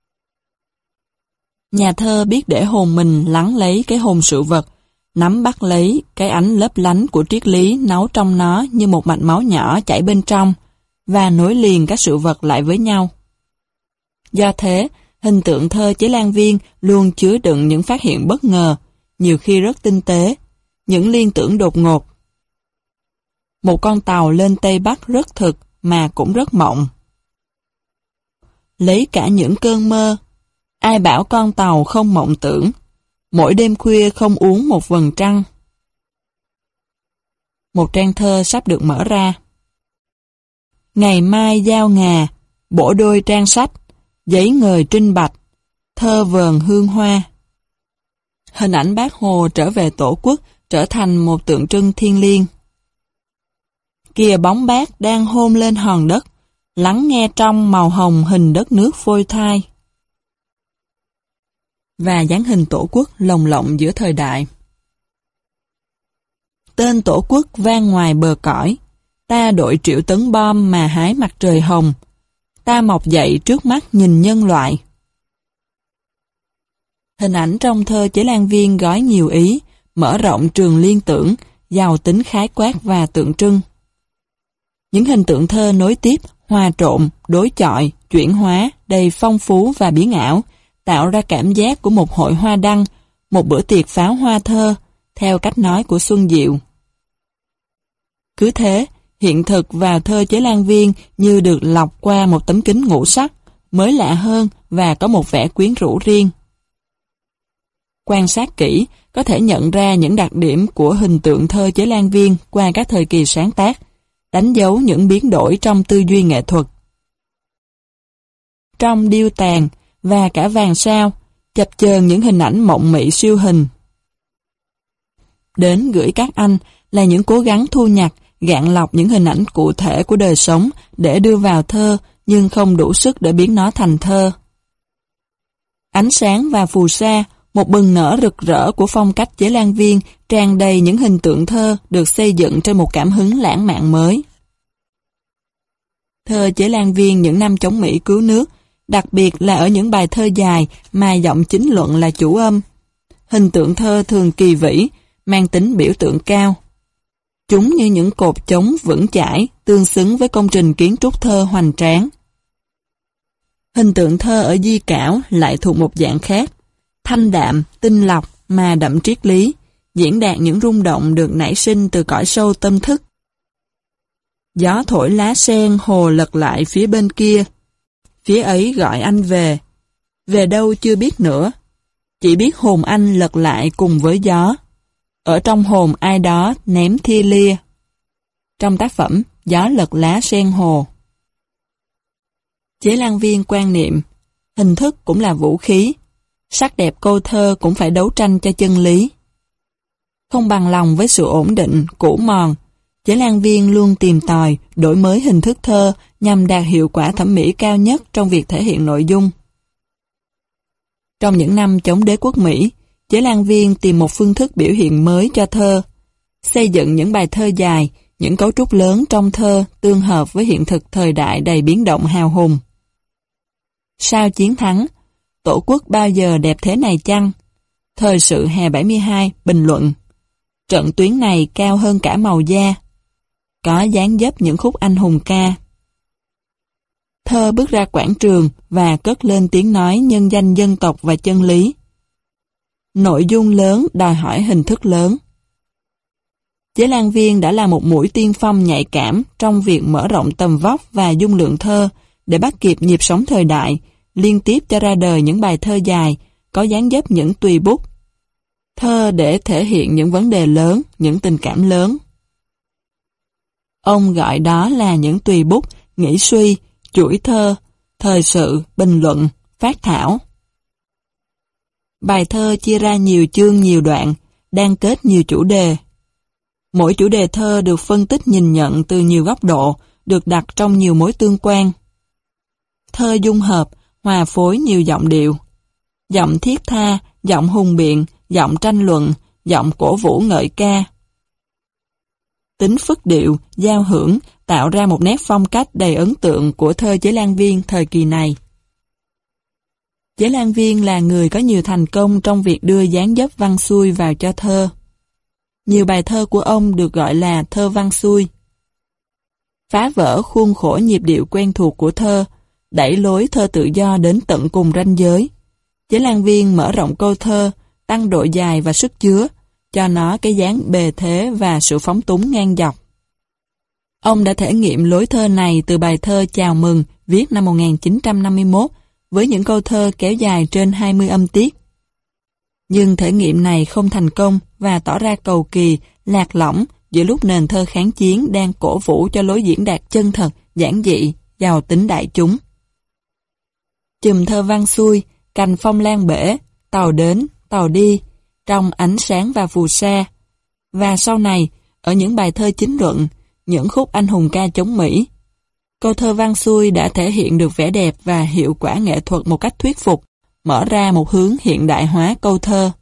Nhà thơ biết để hồn mình lắng lấy cái hồn sự vật, nắm bắt lấy cái ánh lấp lánh của triết lý nấu trong nó như một mạch máu nhỏ chảy bên trong, và nối liền các sự vật lại với nhau. Do thế, hình tượng thơ Chế Lan Viên luôn chứa đựng những phát hiện bất ngờ, nhiều khi rất tinh tế, những liên tưởng đột ngột. Một con tàu lên Tây Bắc rất thực mà cũng rất mộng. Lấy cả những cơn mơ, ai bảo con tàu không mộng tưởng, mỗi đêm khuya không uống một vầng trăng. Một trang thơ sắp được mở ra. Ngày mai giao ngà, bổ đôi trang sách, giấy ngời trinh bạch, thơ vờn hương hoa. Hình ảnh Bác Hồ trở về Tổ quốc trở thành một tượng trưng thiêng liêng. Kìa bóng Bác đang hôn lên hòn đất, lắng nghe trong màu hồng hình đất nước phôi thai. Và dáng hình Tổ quốc lồng lộng giữa thời đại. Tên Tổ quốc vang ngoài bờ cõi, ta đội triệu tấn bom mà hái mặt trời hồng, ta mọc dậy trước mắt nhìn nhân loại. Hình ảnh trong thơ Chế Lan Viên gói nhiều ý, mở rộng trường liên tưởng, giàu tính khái quát và tượng trưng. Những hình tượng thơ nối tiếp, hòa trộn, đối chọi, chuyển hóa, đầy phong phú và biến ảo, tạo ra cảm giác của một hội hoa đăng, một bữa tiệc pháo hoa thơ, theo cách nói của Xuân Diệu. Cứ thế, hiện thực và thơ Chế Lan Viên như được lọc qua một tấm kính ngũ sắc, mới lạ hơn và có một vẻ quyến rũ riêng. Quan sát kỹ, có thể nhận ra những đặc điểm của hình tượng thơ Chế Lan Viên qua các thời kỳ sáng tác, đánh dấu những biến đổi trong tư duy nghệ thuật. Trong Điêu Tàn và cả Vàng Sao, chập chờn những hình ảnh mộng mị siêu hình. Đến Gửi Các Anh là những cố gắng thu nhặt, gạn lọc những hình ảnh cụ thể của đời sống để đưa vào thơ, nhưng không đủ sức để biến nó thành thơ. Ánh Sáng và Phù Sa, một bừng nở rực rỡ của phong cách Chế Lan Viên, tràn đầy những hình tượng thơ được xây dựng trên một cảm hứng lãng mạn mới. Thơ Chế Lan Viên những năm chống Mỹ cứu nước, đặc biệt là ở những bài thơ dài mà giọng chính luận là chủ âm. Hình tượng thơ thường kỳ vĩ, mang tính biểu tượng cao. Chúng như những cột chống vững chãi, tương xứng với công trình kiến trúc thơ hoành tráng. Hình tượng thơ ở Di Cảo lại thuộc một dạng khác, thanh đạm, tinh lọc mà đậm triết lý, diễn đạt những rung động được nảy sinh từ cõi sâu tâm thức. Gió thổi lá sen hồ lật lại phía bên kia, phía ấy gọi anh về đâu chưa biết nữa, chỉ biết hồn anh lật lại cùng với gió. Ở trong hồn ai đó ném thia lia. Trong tác phẩm Gió lật lá sen hồ. Chế Lan Viên quan niệm, hình thức cũng là vũ khí, sắc đẹp câu thơ cũng phải đấu tranh cho chân lý. Không bằng lòng với sự ổn định, cũ mòn, Chế Lan Viên luôn tìm tòi, đổi mới hình thức thơ nhằm đạt hiệu quả thẩm mỹ cao nhất trong việc thể hiện nội dung. Trong những năm chống đế quốc Mỹ, Chế Lan Viên tìm một phương thức biểu hiện mới cho thơ, xây dựng những bài thơ dài, những cấu trúc lớn trong thơ tương hợp với hiện thực thời đại đầy biến động hào hùng. Sau chiến thắng, Tổ quốc bao giờ đẹp thế này chăng? Thời sự hè 72 bình luận. Trận tuyến này cao hơn cả màu da. Có dáng dấp những khúc anh hùng ca. Thơ bước ra quảng trường và cất lên tiếng nói nhân danh dân tộc và chân lý. Nội dung lớn đòi hỏi hình thức lớn. Chế Lan Viên đã là một mũi tiên phong nhạy cảm trong việc mở rộng tầm vóc và dung lượng thơ để bắt kịp nhịp sống thời đại, liên tiếp cho ra đời những bài thơ dài, có dáng dấp những tùy bút. Thơ để thể hiện những vấn đề lớn, những tình cảm lớn. Ông gọi đó là những tùy bút, nghĩ suy, chuỗi thơ, thời sự, bình luận, phát thảo. Bài thơ chia ra nhiều chương nhiều đoạn, đang kết nhiều chủ đề. Mỗi chủ đề thơ được phân tích nhìn nhận từ nhiều góc độ, được đặt trong nhiều mối tương quan. Thơ dung hợp, hòa phối nhiều giọng điệu. Giọng thiết tha, giọng hùng biện, giọng tranh luận, giọng cổ vũ ngợi ca. Tính phức điệu, giao hưởng tạo ra một nét phong cách đầy ấn tượng của thơ Chế Lan Viên thời kỳ này. Chế Lan Viên là người có nhiều thành công trong việc đưa dáng dấp văn xuôi vào cho thơ. Nhiều bài thơ của ông được gọi là thơ văn xuôi. Phá vỡ khuôn khổ nhịp điệu quen thuộc của thơ, đẩy lối thơ tự do đến tận cùng ranh giới. Chế Lan Viên mở rộng câu thơ, tăng độ dài và sức chứa, cho nó cái dáng bề thế và sự phóng túng ngang dọc. Ông đã thể nghiệm lối thơ này từ bài thơ Chào Mừng viết năm 1951 với những câu thơ kéo dài trên 20 âm tiết. Nhưng thể nghiệm này không thành công và tỏ ra cầu kỳ, lạc lõng giữa lúc nền thơ kháng chiến đang cổ vũ cho lối diễn đạt chân thật, giản dị, giàu tính đại chúng. Chùm thơ văn xuôi, Cành phong lan bể, Tàu đến, tàu đi, Trong Ánh Sáng và Phù Sa. Và sau này, ở những bài thơ chính luận, những khúc anh hùng ca chống Mỹ, câu thơ văn xuôi đã thể hiện được vẻ đẹp và hiệu quả nghệ thuật một cách thuyết phục, mở ra một hướng hiện đại hóa câu thơ.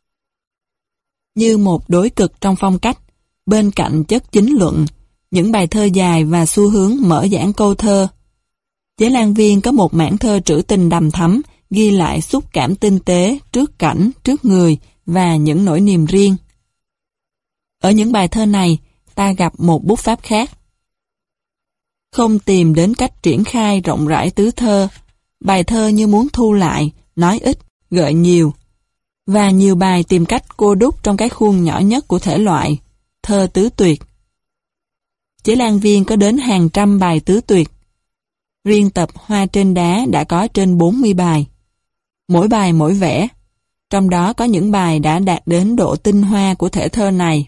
Như một đối cực trong phong cách, bên cạnh chất chính luận, những bài thơ dài và xu hướng mở giảng câu thơ. Chế Lan Viên có một mảng thơ trữ tình đằm thắm, ghi lại xúc cảm tinh tế trước cảnh, trước người và những nỗi niềm riêng. Ở những bài thơ này, ta gặp một bút pháp khác. Không tìm đến cách triển khai rộng rãi tứ thơ, bài thơ như muốn thu lại, nói ít, gợi nhiều. Và nhiều bài tìm cách cô đúc trong cái khuôn nhỏ nhất của thể loại, thơ tứ tuyệt. Chế Lan Viên có đến hàng trăm bài tứ tuyệt. Riêng tập Hoa trên đá đã có trên 40 bài. Mỗi bài mỗi vẻ. Trong đó có những bài đã đạt đến độ tinh hoa của thể thơ này.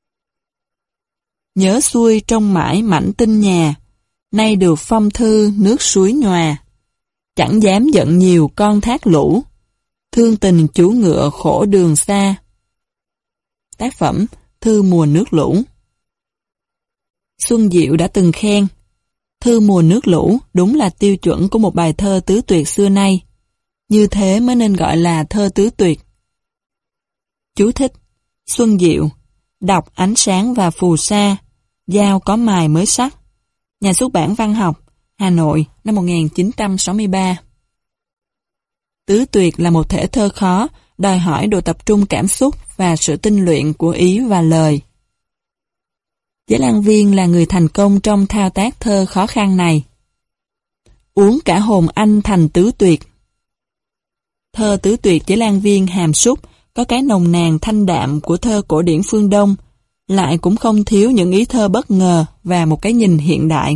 Nhớ xuôi trong mãi mảnh tinh nhà, nay được phong thư nước suối nhòa. Chẳng dám giận nhiều con thác lũ, thương tình chú ngựa khổ đường xa. Tác phẩm Thư mùa nước lũ. Xuân Diệu đã từng khen, Thư mùa nước lũ đúng là tiêu chuẩn của một bài thơ tứ tuyệt xưa nay. Như thế mới nên gọi là thơ tứ tuyệt. Chú thích: Xuân Diệu, đọc Ánh sáng và phù sa, dao có mài mới sắc. Nhà xuất bản Văn học, Hà Nội, năm 1963. Tứ tuyệt là một thể thơ khó, đòi hỏi độ tập trung cảm xúc và sự tinh luyện của ý và lời. Chế Lan Viên là người thành công trong thao tác thơ khó khăn này. Uống cả hồn anh thành tứ tuyệt. Thơ tứ tuyệt Chế Lan Viên hàm súc, có cái nồng nàn thanh đạm của thơ cổ điển phương Đông, lại cũng không thiếu những ý thơ bất ngờ và một cái nhìn hiện đại.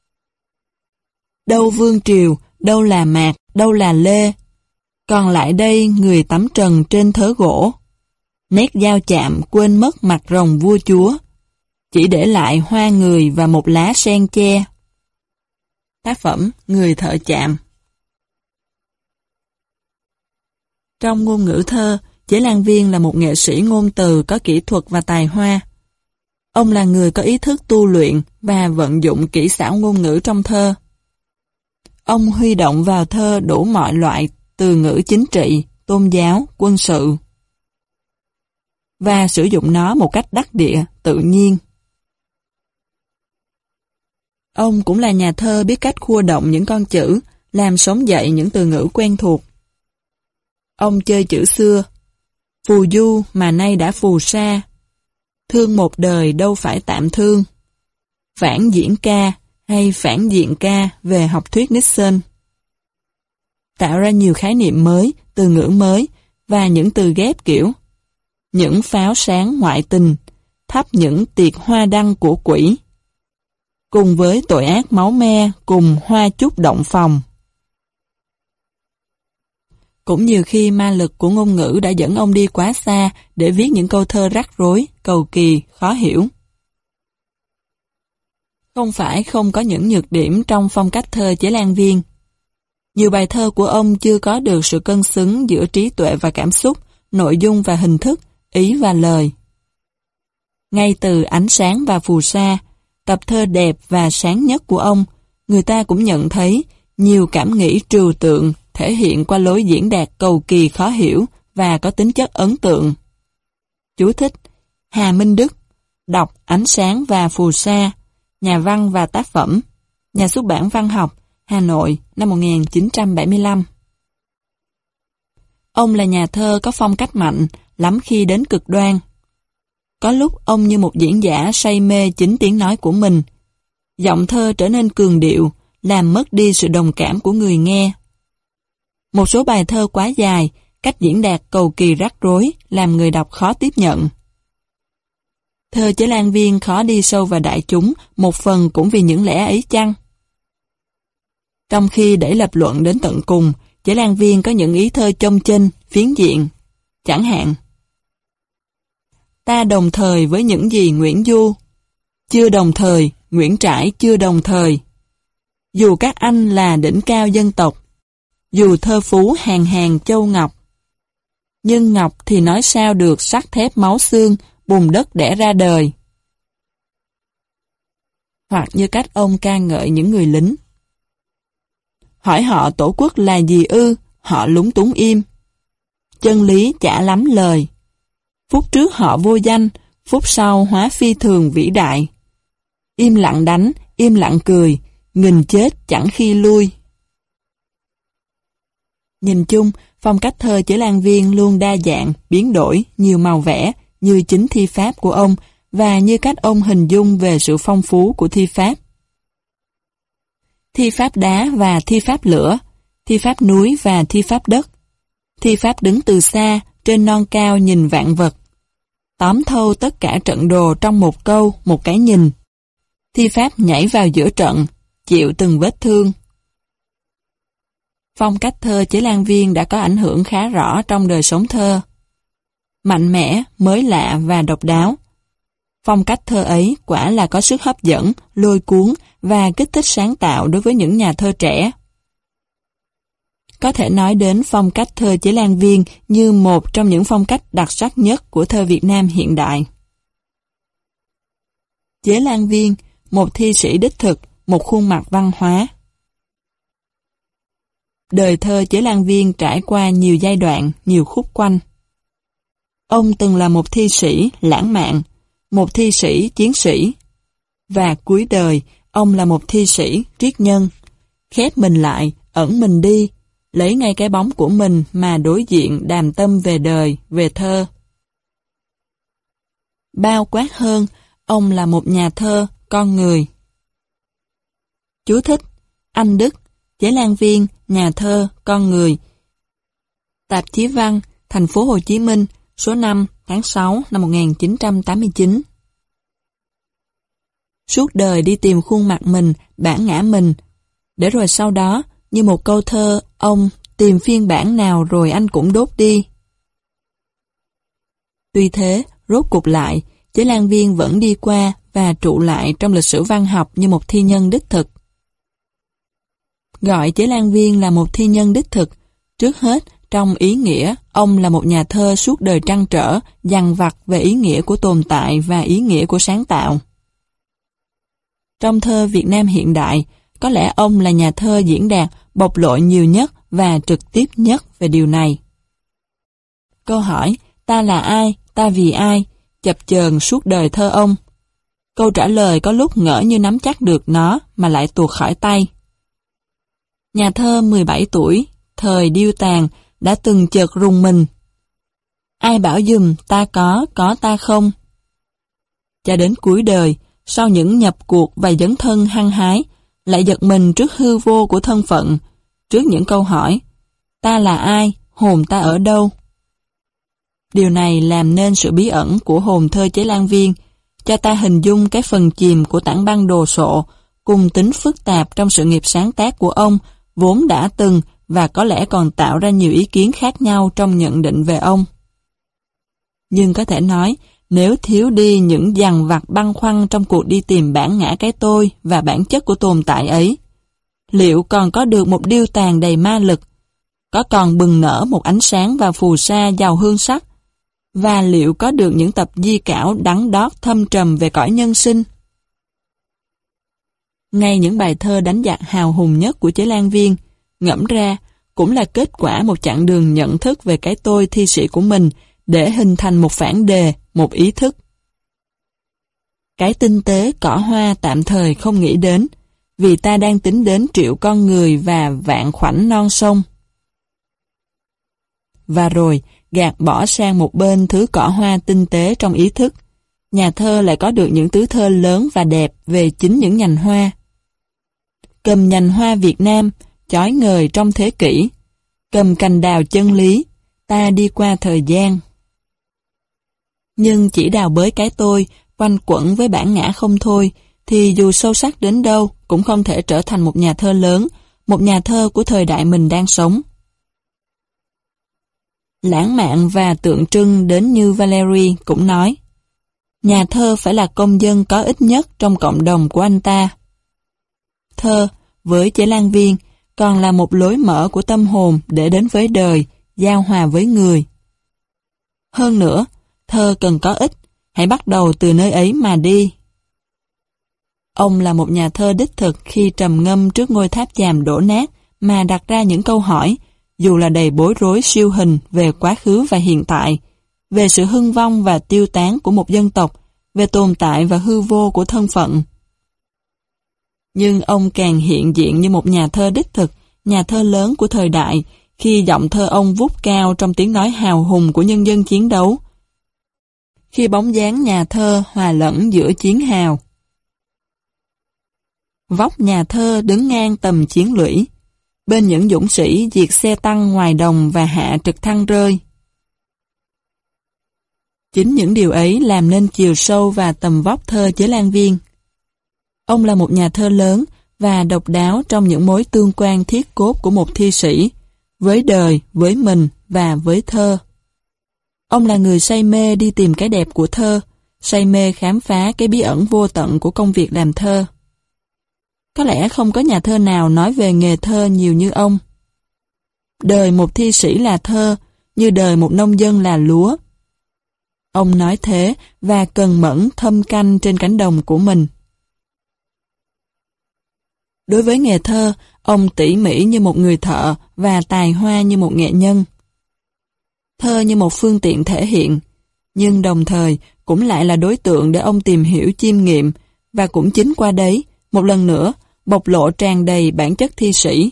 Đâu vương triều, đâu là Mạc, đâu là Lê, còn lại đây người tắm trần trên thớ gỗ. Nét dao chạm quên mất mặt rồng vua chúa, chỉ để lại hoa người và một lá sen che. Tác phẩm Người thợ chạm. Trong ngôn ngữ thơ, Chế Lan Viên là một nghệ sĩ ngôn từ có kỹ thuật và tài hoa. Ông là người có ý thức tu luyện và vận dụng kỹ xảo ngôn ngữ trong thơ. Ông huy động vào thơ đủ mọi loại từ ngữ chính trị, tôn giáo, quân sự, và sử dụng nó một cách đắc địa, tự nhiên. Ông cũng là nhà thơ biết cách khua động những con chữ, làm sống dậy những từ ngữ quen thuộc. Ông chơi chữ xưa, phù du mà nay đã phù sa, thương một đời đâu phải tạm thương, phản diễn ca hay phản diện ca về học thuyết Nixon. Tạo ra nhiều khái niệm mới, từ ngữ mới và những từ ghép kiểu những pháo sáng ngoại tình, thắp những tiệc hoa đăng của quỷ, cùng với tội ác máu me cùng hoa chúc động phòng. Cũng nhiều khi ma lực của ngôn ngữ đã dẫn ông đi quá xa để viết những câu thơ rắc rối, cầu kỳ, khó hiểu. Không phải không có những nhược điểm trong phong cách thơ Chế Lan Viên. Nhiều bài thơ của ông chưa có được sự cân xứng giữa trí tuệ và cảm xúc, nội dung và hình thức, ý và lời. Ngay từ Ánh sáng và phù sa, tập thơ đẹp và sáng nhất của ông, người ta cũng nhận thấy nhiều cảm nghĩ trừu tượng thể hiện qua lối diễn đạt cầu kỳ khó hiểu và có tính chất ấn tượng. Chú thích: Hà Minh Đức, đọc Ánh sáng và phù sa, nhà văn và tác phẩm, nhà xuất bản Văn học, Hà Nội, năm 1975. Ông là nhà thơ có phong cách mạnh, lắm khi đến cực đoan. Có lúc ông như một diễn giả say mê chính tiếng nói của mình. Giọng thơ trở nên cường điệu, làm mất đi sự đồng cảm của người nghe. Một số bài thơ quá dài, cách diễn đạt cầu kỳ rắc rối, làm người đọc khó tiếp nhận. Thơ Chế Lan Viên khó đi sâu vào đại chúng, một phần cũng vì những lẽ ấy chăng? Trong khi để lập luận đến tận cùng, Chế Lan Viên có những ý thơ chông chênh, phiến diện. Chẳng hạn: Ta đồng thời với những gì Nguyễn Du, chưa đồng thời, Nguyễn Trãi chưa đồng thời. Dù các anh là đỉnh cao dân tộc, dù thơ phú hàng hàng châu ngọc, nhưng ngọc thì nói sao được sắt thép máu xương, bùn đất đẻ ra đời. Hoặc như cách ông ca ngợi những người lính. Hỏi họ tổ quốc là gì ư, họ lúng túng im. Chân lý chả lắm lời. Phút trước họ vô danh, phút sau hóa phi thường vĩ đại. Im lặng đánh, im lặng cười, nghìn chết chẳng khi lui. Nhìn chung, phong cách thơ Chế Lan Viên luôn đa dạng, biến đổi, nhiều màu vẽ, như chính thi pháp của ông và như cách ông hình dung về sự phong phú của thi pháp. Thi pháp đá và thi pháp lửa, thi pháp núi và thi pháp đất, thi pháp đứng từ xa, trên non cao nhìn vạn vật, tóm thâu tất cả trận đồ trong một câu, một cái nhìn. Thi pháp nhảy vào giữa trận, chịu từng vết thương, Phong cách thơ Chế Lan Viên đã có ảnh hưởng khá rõ trong đời sống thơ. Mạnh mẽ, mới lạ và độc đáo. Phong cách thơ ấy quả là có sức hấp dẫn, lôi cuốn và kích thích sáng tạo đối với những nhà thơ trẻ. Có thể nói đến phong cách thơ Chế Lan Viên như một trong những phong cách đặc sắc nhất của thơ Việt Nam hiện đại. Chế Lan Viên, một thi sĩ đích thực, một khuôn mặt văn hóa. Đời thơ Chế Lan Viên trải qua nhiều giai đoạn, nhiều khúc quanh. Ông từng là một thi sĩ lãng mạn, một thi sĩ chiến sĩ. Và cuối đời, ông là một thi sĩ triết nhân, khép mình lại, ẩn mình đi, lấy ngay cái bóng của mình mà đối diện đàm tâm về đời, về thơ. Bao quát hơn, ông là một nhà thơ, con người. Chú thích: Anh Đức, Chế Lan Viên, nhà thơ, con người. Tạp chí Văn, Thành phố Hồ Chí Minh, số 5, tháng 6 năm 1989. Suốt đời đi tìm khuôn mặt mình, bản ngã mình, để rồi sau đó, như một câu thơ, ông tìm phiên bản nào rồi anh cũng đốt đi. Tuy thế, rốt cuộc lại, Chế Lan Viên vẫn đi qua và trụ lại trong lịch sử văn học như một thi nhân đích thực. Gọi Chế Lan Viên là một thi nhân đích thực, trước hết, trong ý nghĩa, ông là một nhà thơ suốt đời trăn trở, dằn vặt về ý nghĩa của tồn tại và ý nghĩa của sáng tạo. Trong thơ Việt Nam hiện đại, có lẽ ông là nhà thơ diễn đạt, bộc lộ nhiều nhất và trực tiếp nhất về điều này. Câu hỏi, ta là ai, ta vì ai, chập chờn suốt đời thơ ông. Câu trả lời có lúc ngỡ như nắm chắc được nó mà lại tuột khỏi tay. Nhà thơ 17 tuổi, thời điêu tàn, đã từng chợt rùng mình. Ai bảo dùm ta có ta không? Cho đến cuối đời, sau những nhập cuộc và dấn thân hăng hái, lại giật mình trước hư vô của thân phận, trước những câu hỏi, ta là ai, hồn ta ở đâu? Điều này làm nên sự bí ẩn của hồn thơ Chế Lan Viên, cho ta hình dung cái phần chìm của tảng băng đồ sộ, cùng tính phức tạp trong sự nghiệp sáng tác của ông, vốn đã từng và có lẽ còn tạo ra nhiều ý kiến khác nhau trong nhận định về ông. Nhưng có thể nói, nếu thiếu đi những dằn vặt băn khoăn trong cuộc đi tìm bản ngã cái tôi và bản chất của tồn tại ấy, liệu còn có được một điêu tàn đầy ma lực, có còn bừng nở một ánh sáng và phù sa giàu hương sắc, và liệu có được những tập di cảo đắng đót thâm trầm về cõi nhân sinh? Ngay những bài thơ đánh giặc hào hùng nhất của Chế Lan Viên, ngẫm ra, cũng là kết quả một chặng đường nhận thức về cái tôi thi sĩ của mình để hình thành một phản đề, một ý thức. Cái tinh tế cỏ hoa tạm thời không nghĩ đến, vì ta đang tính đến triệu con người và vạn khoảnh non sông. Và rồi, gạt bỏ sang một bên thứ cỏ hoa tinh tế trong ý thức, nhà thơ lại có được những tứ thơ lớn và đẹp về chính những nhành hoa. Cầm nhành hoa Việt Nam, chói ngời trong thế kỷ, cầm cành đào chân lý, ta đi qua thời gian. Nhưng chỉ đào bới cái tôi, quanh quẩn với bản ngã không thôi, thì dù sâu sắc đến đâu cũng không thể trở thành một nhà thơ lớn, một nhà thơ của thời đại mình đang sống. Lãng mạn và tượng trưng đến như Valery cũng nói, nhà thơ phải là công dân có ích nhất trong cộng đồng của anh ta. Thơ, với Chế Lan Viên, còn là một lối mở của tâm hồn để đến với đời, giao hòa với người. Hơn nữa, thơ cần có ích, hãy bắt đầu từ nơi ấy mà đi. Ông là một nhà thơ đích thực khi trầm ngâm trước ngôi tháp chàm đổ nát mà đặt ra những câu hỏi, dù là đầy bối rối siêu hình về quá khứ và hiện tại, về sự hưng vong và tiêu tán của một dân tộc, về tồn tại và hư vô của thân phận. Nhưng ông càng hiện diện như một nhà thơ đích thực, nhà thơ lớn của thời đại, khi giọng thơ ông vút cao trong tiếng nói hào hùng của nhân dân chiến đấu. Khi bóng dáng nhà thơ hòa lẫn giữa chiến hào. Vóc nhà thơ đứng ngang tầm chiến lũy, bên những dũng sĩ diệt xe tăng ngoài đồng và hạ trực thăng rơi. Chính những điều ấy làm nên chiều sâu và tầm vóc thơ Chế Lan Viên. Ông là một nhà thơ lớn và độc đáo trong những mối tương quan thiết cốt của một thi sĩ, với đời, với mình và với thơ. Ông là người say mê đi tìm cái đẹp của thơ, say mê khám phá cái bí ẩn vô tận của công việc làm thơ. Có lẽ không có nhà thơ nào nói về nghề thơ nhiều như ông. Đời một thi sĩ là thơ, như đời một nông dân là lúa. Ông nói thế và cần mẫn thâm canh trên cánh đồng của mình. Đối với nghề thơ, ông tỉ mỉ như một người thợ và tài hoa như một nghệ nhân. Thơ như một phương tiện thể hiện, nhưng đồng thời cũng lại là đối tượng để ông tìm hiểu chiêm nghiệm, và cũng chính qua đấy, một lần nữa, bộc lộ tràn đầy bản chất thi sĩ.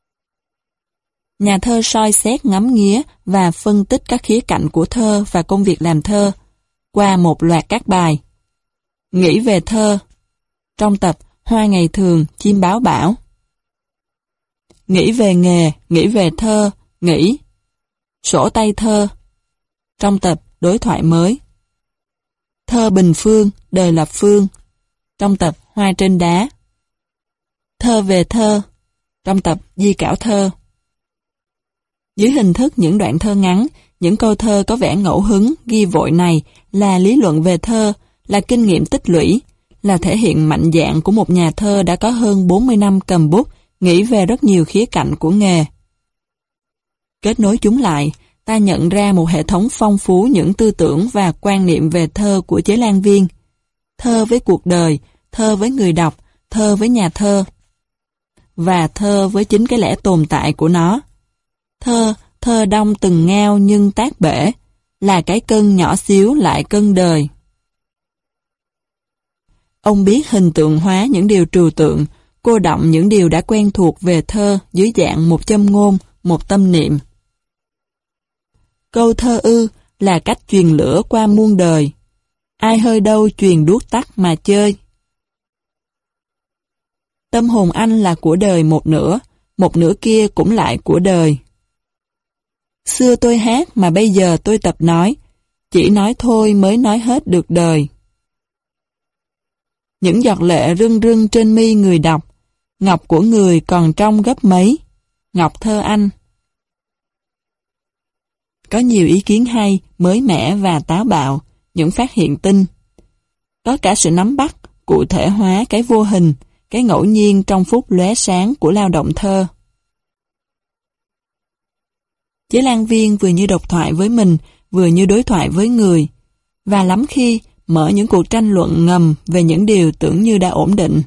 Nhà thơ soi xét ngắm nghía và phân tích các khía cạnh của thơ và công việc làm thơ qua một loạt các bài. Nghĩ về thơ trong tập Hoa ngày thường, chim báo bão. Nghĩ về nghề, nghĩ về thơ, nghĩ. Sổ tay thơ trong tập Đối thoại mới. Thơ bình phương, đời lập phương trong tập Hoa trên đá. Thơ về thơ trong tập Di cảo thơ. Dưới hình thức những đoạn thơ ngắn, những câu thơ có vẻ ngẫu hứng, ghi vội này là lý luận về thơ, là kinh nghiệm tích lũy, là thể hiện mạnh dạn của một nhà thơ đã có hơn 40 năm cầm bút, nghĩ về rất nhiều khía cạnh của nghề. Kết nối chúng lại, ta nhận ra một hệ thống phong phú những tư tưởng và quan niệm về thơ của Chế Lan Viên. Thơ với cuộc đời, thơ với người đọc, thơ với nhà thơ. Và thơ với chính cái lẽ tồn tại của nó. Thơ đong từng ngao nhưng tác bể, là cái cân nhỏ xíu lại cân đời. Ông biết hình tượng hóa những điều trừu tượng, cô đọng những điều đã quen thuộc về thơ dưới dạng một châm ngôn, một tâm niệm. Câu thơ ư là cách truyền lửa qua muôn đời, ai hơi đâu truyền đuốc tắt mà chơi. Tâm hồn anh là của đời một nửa kia cũng lại của đời. Xưa tôi hát mà bây giờ tôi tập nói, chỉ nói thôi mới nói hết được đời. Những giọt lệ rưng rưng trên mi người đọc, ngọc của người còn trong gấp mấy, ngọc thơ anh. Có nhiều ý kiến hay, mới mẻ và táo bạo, những phát hiện tinh. Có cả sự nắm bắt, cụ thể hóa cái vô hình, cái ngẫu nhiên trong phút lóe sáng của lao động thơ. Chế Lan Viên vừa như độc thoại với mình, vừa như đối thoại với người, và lắm khi mở những cuộc tranh luận ngầm về những điều tưởng như đã ổn định.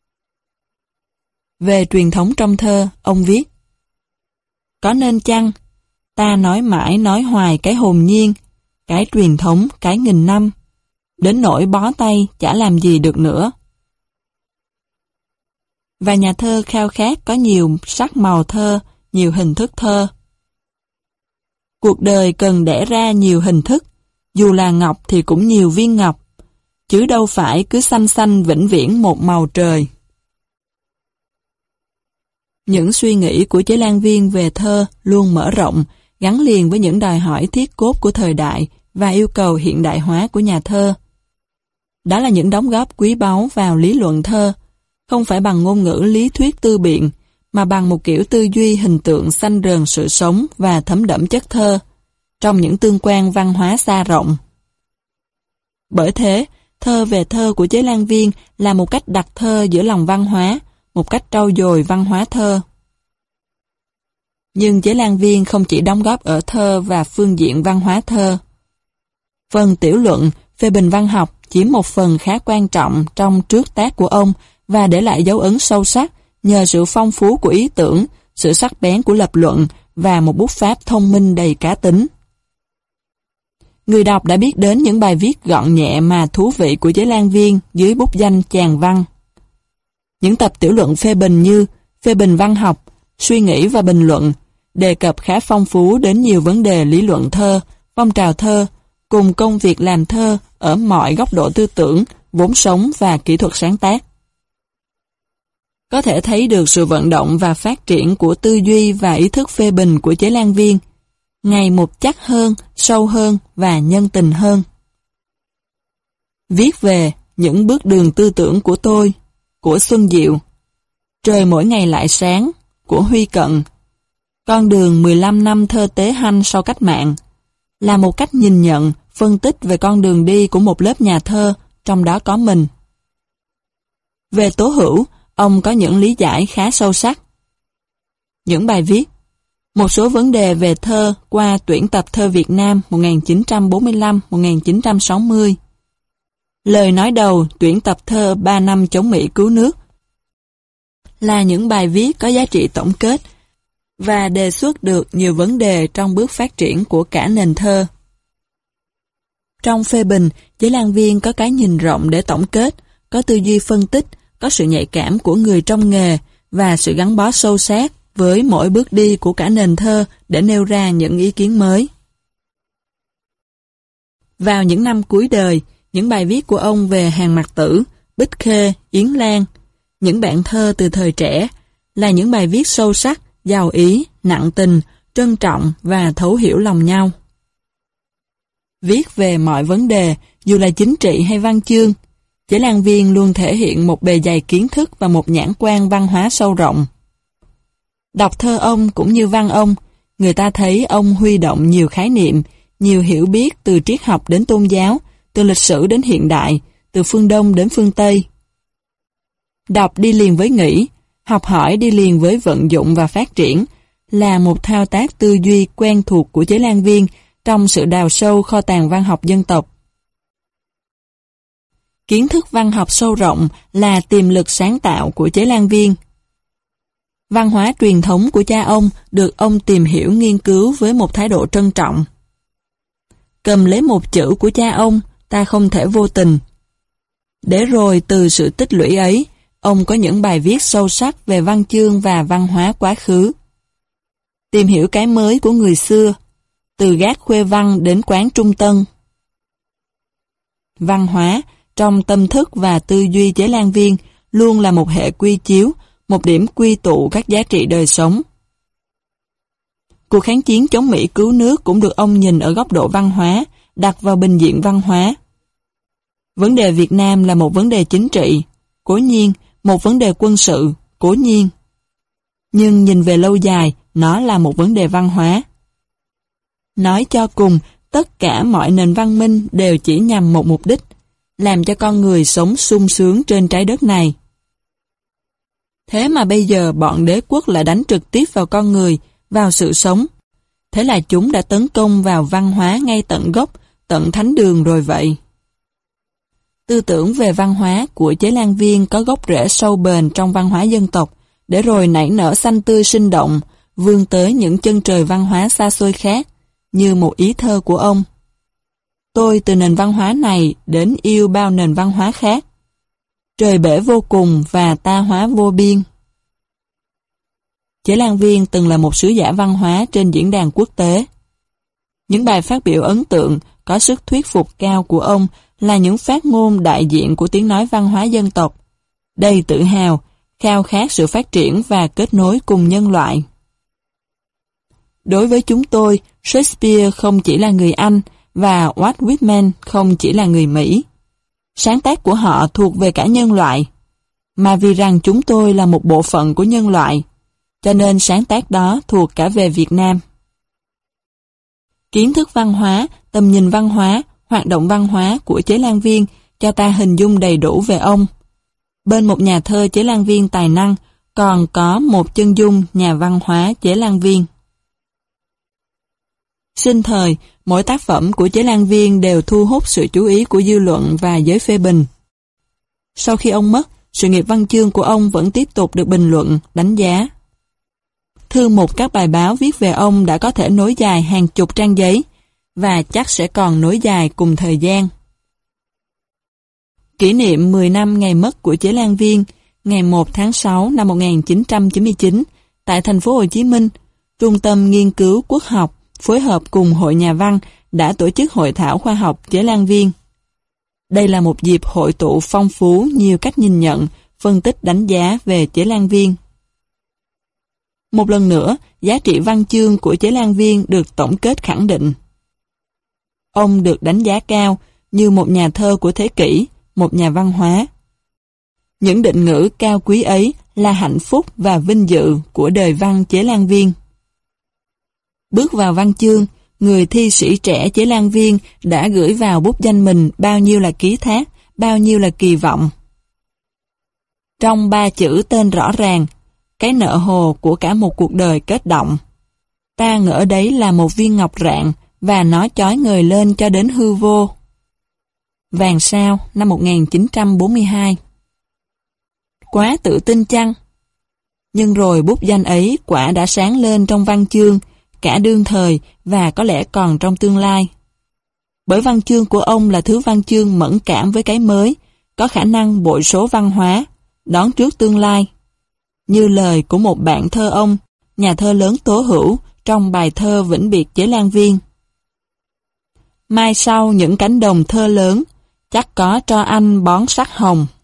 Về truyền thống trong thơ, ông viết: có nên chăng, ta nói mãi nói hoài cái hồn nhiên, cái truyền thống, cái nghìn năm, đến nỗi bó tay chả làm gì được nữa. Và nhà thơ khao khát có nhiều sắc màu thơ, nhiều hình thức thơ. Cuộc đời cần đẻ ra nhiều hình thức, dù là ngọc thì cũng nhiều viên ngọc, chứ đâu phải cứ xanh xanh vĩnh viễn một màu trời. Những suy nghĩ của Chế Lan Viên về thơ luôn mở rộng, gắn liền với những đòi hỏi thiết cốt của thời đại và yêu cầu hiện đại hóa của nhà thơ. Đó là những đóng góp quý báu vào lý luận thơ, không phải bằng ngôn ngữ lý thuyết tư biện, mà bằng một kiểu tư duy hình tượng xanh rờn sự sống và thấm đẫm chất thơ, trong những tương quan văn hóa xa rộng. Bởi thế, thơ về thơ của Chế Lan Viên là một cách đặt thơ giữa lòng văn hóa, một cách trau dồi văn hóa thơ. Nhưng Chế Lan Viên không chỉ đóng góp ở thơ và phương diện văn hóa thơ. Phần tiểu luận, phê bình văn học chiếm một phần khá quan trọng trong trước tác của ông và để lại dấu ấn sâu sắc nhờ sự phong phú của ý tưởng, sự sắc bén của lập luận và một bút pháp thông minh đầy cá tính. Người đọc đã biết đến những bài viết gọn nhẹ mà thú vị của Chế Lan Viên dưới bút danh Chàng Văn. Những tập tiểu luận phê bình như phê bình văn học, suy nghĩ và bình luận, đề cập khá phong phú đến nhiều vấn đề lý luận thơ, phong trào thơ, cùng công việc làm thơ ở mọi góc độ tư tưởng, vốn sống và kỹ thuật sáng tác. Có thể thấy được sự vận động và phát triển của tư duy và ý thức phê bình của Chế Lan Viên, ngày một chắc hơn, sâu hơn và nhân tình hơn. Viết về những bước đường tư tưởng của tôi, của Xuân Diệu, Trời mỗi ngày lại sáng của Huy Cận, Con đường 15 năm thơ tế hanh sau cách mạng, là một cách nhìn nhận, phân tích về con đường đi của một lớp nhà thơ, trong đó có mình. Về Tố Hữu, ông có những lý giải khá sâu sắc. Những bài viết: một số vấn đề về thơ qua tuyển tập thơ Việt Nam 1945-1960. Lời nói đầu tuyển tập thơ 3 năm chống Mỹ cứu nước là những bài viết có giá trị tổng kết và đề xuất được nhiều vấn đề trong bước phát triển của cả nền thơ. Trong phê bình, Chế Lan Viên có cái nhìn rộng để tổng kết, có tư duy phân tích, có sự nhạy cảm của người trong nghề và sự gắn bó sâu sát với mỗi bước đi của cả nền thơ để nêu ra những ý kiến mới. Vào những năm cuối đời, những bài viết của ông về Hàn Mặc Tử, Bích Khê, Yến Lan, những bạn thơ từ thời trẻ, là những bài viết sâu sắc, giàu ý, nặng tình, trân trọng và thấu hiểu lòng nhau. Viết về mọi vấn đề, dù là chính trị hay văn chương, Chế Lan Viên luôn thể hiện một bề dày kiến thức và một nhãn quan văn hóa sâu rộng. Đọc thơ ông cũng như văn ông, người ta thấy ông huy động nhiều khái niệm, nhiều hiểu biết từ triết học đến tôn giáo, từ lịch sử đến hiện đại, từ phương Đông đến phương Tây. Đọc đi liền với nghĩ, học hỏi đi liền với vận dụng và phát triển, là một thao tác tư duy quen thuộc của Chế Lan Viên trong sự đào sâu kho tàng văn học dân tộc. Kiến thức văn học sâu rộng là tiềm lực sáng tạo của Chế Lan Viên. Văn hóa truyền thống của cha ông được ông tìm hiểu nghiên cứu với một thái độ trân trọng. Cầm lấy một chữ của cha ông, ta không thể vô tình. Để rồi từ sự tích lũy ấy, ông có những bài viết sâu sắc về văn chương và văn hóa quá khứ. Tìm hiểu cái mới của người xưa, từ gác Khuê Văn đến quán Trung Tân. Văn hóa, trong tâm thức và tư duy Chế Lan Viên, luôn là một hệ quy chiếu, một điểm quy tụ các giá trị đời sống. Cuộc kháng chiến chống Mỹ cứu nước cũng được ông nhìn ở góc độ văn hóa, đặt vào bình diện văn hóa. Vấn đề Việt Nam là một vấn đề chính trị, cố nhiên, một vấn đề quân sự, cố nhiên. Nhưng nhìn về lâu dài, nó là một vấn đề văn hóa. Nói cho cùng, tất cả mọi nền văn minh đều chỉ nhằm một mục đích, làm cho con người sống sung sướng trên trái đất này. Thế mà bây giờ bọn đế quốc lại đánh trực tiếp vào con người, vào sự sống. Thế là chúng đã tấn công vào văn hóa ngay tận gốc, tận thánh đường rồi vậy. Tư tưởng về văn hóa của Chế Lan Viên có gốc rễ sâu bền trong văn hóa dân tộc, để rồi nảy nở xanh tươi sinh động, vươn tới những chân trời văn hóa xa xôi khác, như một ý thơ của ông. Tôi từ nền văn hóa này đến yêu bao nền văn hóa khác. Trời bể vô cùng và ta hóa vô biên. Chế Lan Viên từng là một sứ giả văn hóa trên diễn đàn quốc tế. Những bài phát biểu ấn tượng, có sức thuyết phục cao của ông là những phát ngôn đại diện của tiếng nói văn hóa dân tộc, đầy tự hào, khao khát sự phát triển và kết nối cùng nhân loại. Đối với chúng tôi, Shakespeare không chỉ là người Anh và Walt Whitman không chỉ là người Mỹ. Sáng tác của họ thuộc về cả nhân loại, mà vì rằng chúng tôi là một bộ phận của nhân loại, cho nên sáng tác đó thuộc cả về Việt Nam. Kiến thức văn hóa, tầm nhìn văn hóa, hoạt động văn hóa của Chế Lan Viên cho ta hình dung đầy đủ về ông. Bên một nhà thơ Chế Lan Viên tài năng, còn có một chân dung nhà văn hóa Chế Lan Viên. Sinh thời, mỗi tác phẩm của Chế Lan Viên đều thu hút sự chú ý của dư luận và giới phê bình. Sau khi ông mất, sự nghiệp văn chương của ông vẫn tiếp tục được bình luận, đánh giá. Thư mục các bài báo viết về ông đã có thể nối dài hàng chục trang giấy, và chắc sẽ còn nối dài cùng thời gian. Kỷ niệm 10 năm ngày mất của Chế Lan Viên, ngày 1 tháng 6 năm 1999, tại thành phố Hồ Chí Minh, Trung tâm Nghiên cứu Quốc học phối hợp cùng Hội Nhà văn đã tổ chức hội thảo khoa học Chế Lan Viên. Đây là một dịp hội tụ phong phú nhiều cách nhìn nhận, phân tích đánh giá về Chế Lan Viên. Một lần nữa, giá trị văn chương của Chế Lan Viên được tổng kết khẳng định. Ông được đánh giá cao như một nhà thơ của thế kỷ, một nhà văn hóa. Những định ngữ cao quý ấy là hạnh phúc và vinh dự của đời văn Chế Lan Viên. Bước vào văn chương, người thi sĩ trẻ Chế Lan Viên đã gửi vào bút danh mình bao nhiêu là ký thác, bao nhiêu là kỳ vọng. Trong 3 chữ tên rõ ràng, cái nợ hồ của cả một cuộc đời kết động. Ta ngỡ đấy là một viên ngọc rạng và nó chói ngời lên cho đến hư vô. Vàng Sao, năm 1942. Quá tự tin chăng? Nhưng rồi bút danh ấy quả đã sáng lên trong văn chương, cả đương thời và có lẽ còn trong tương lai. Bởi văn chương của ông là thứ văn chương mẫn cảm với cái mới, có khả năng bội số văn hóa, đón trước tương lai. Như lời của một bạn thơ ông, nhà thơ lớn Tố Hữu, trong bài thơ vĩnh biệt Chế Lan Viên. Mai sau những cánh đồng thơ lớn, chắc có cho anh bón sắc hồng.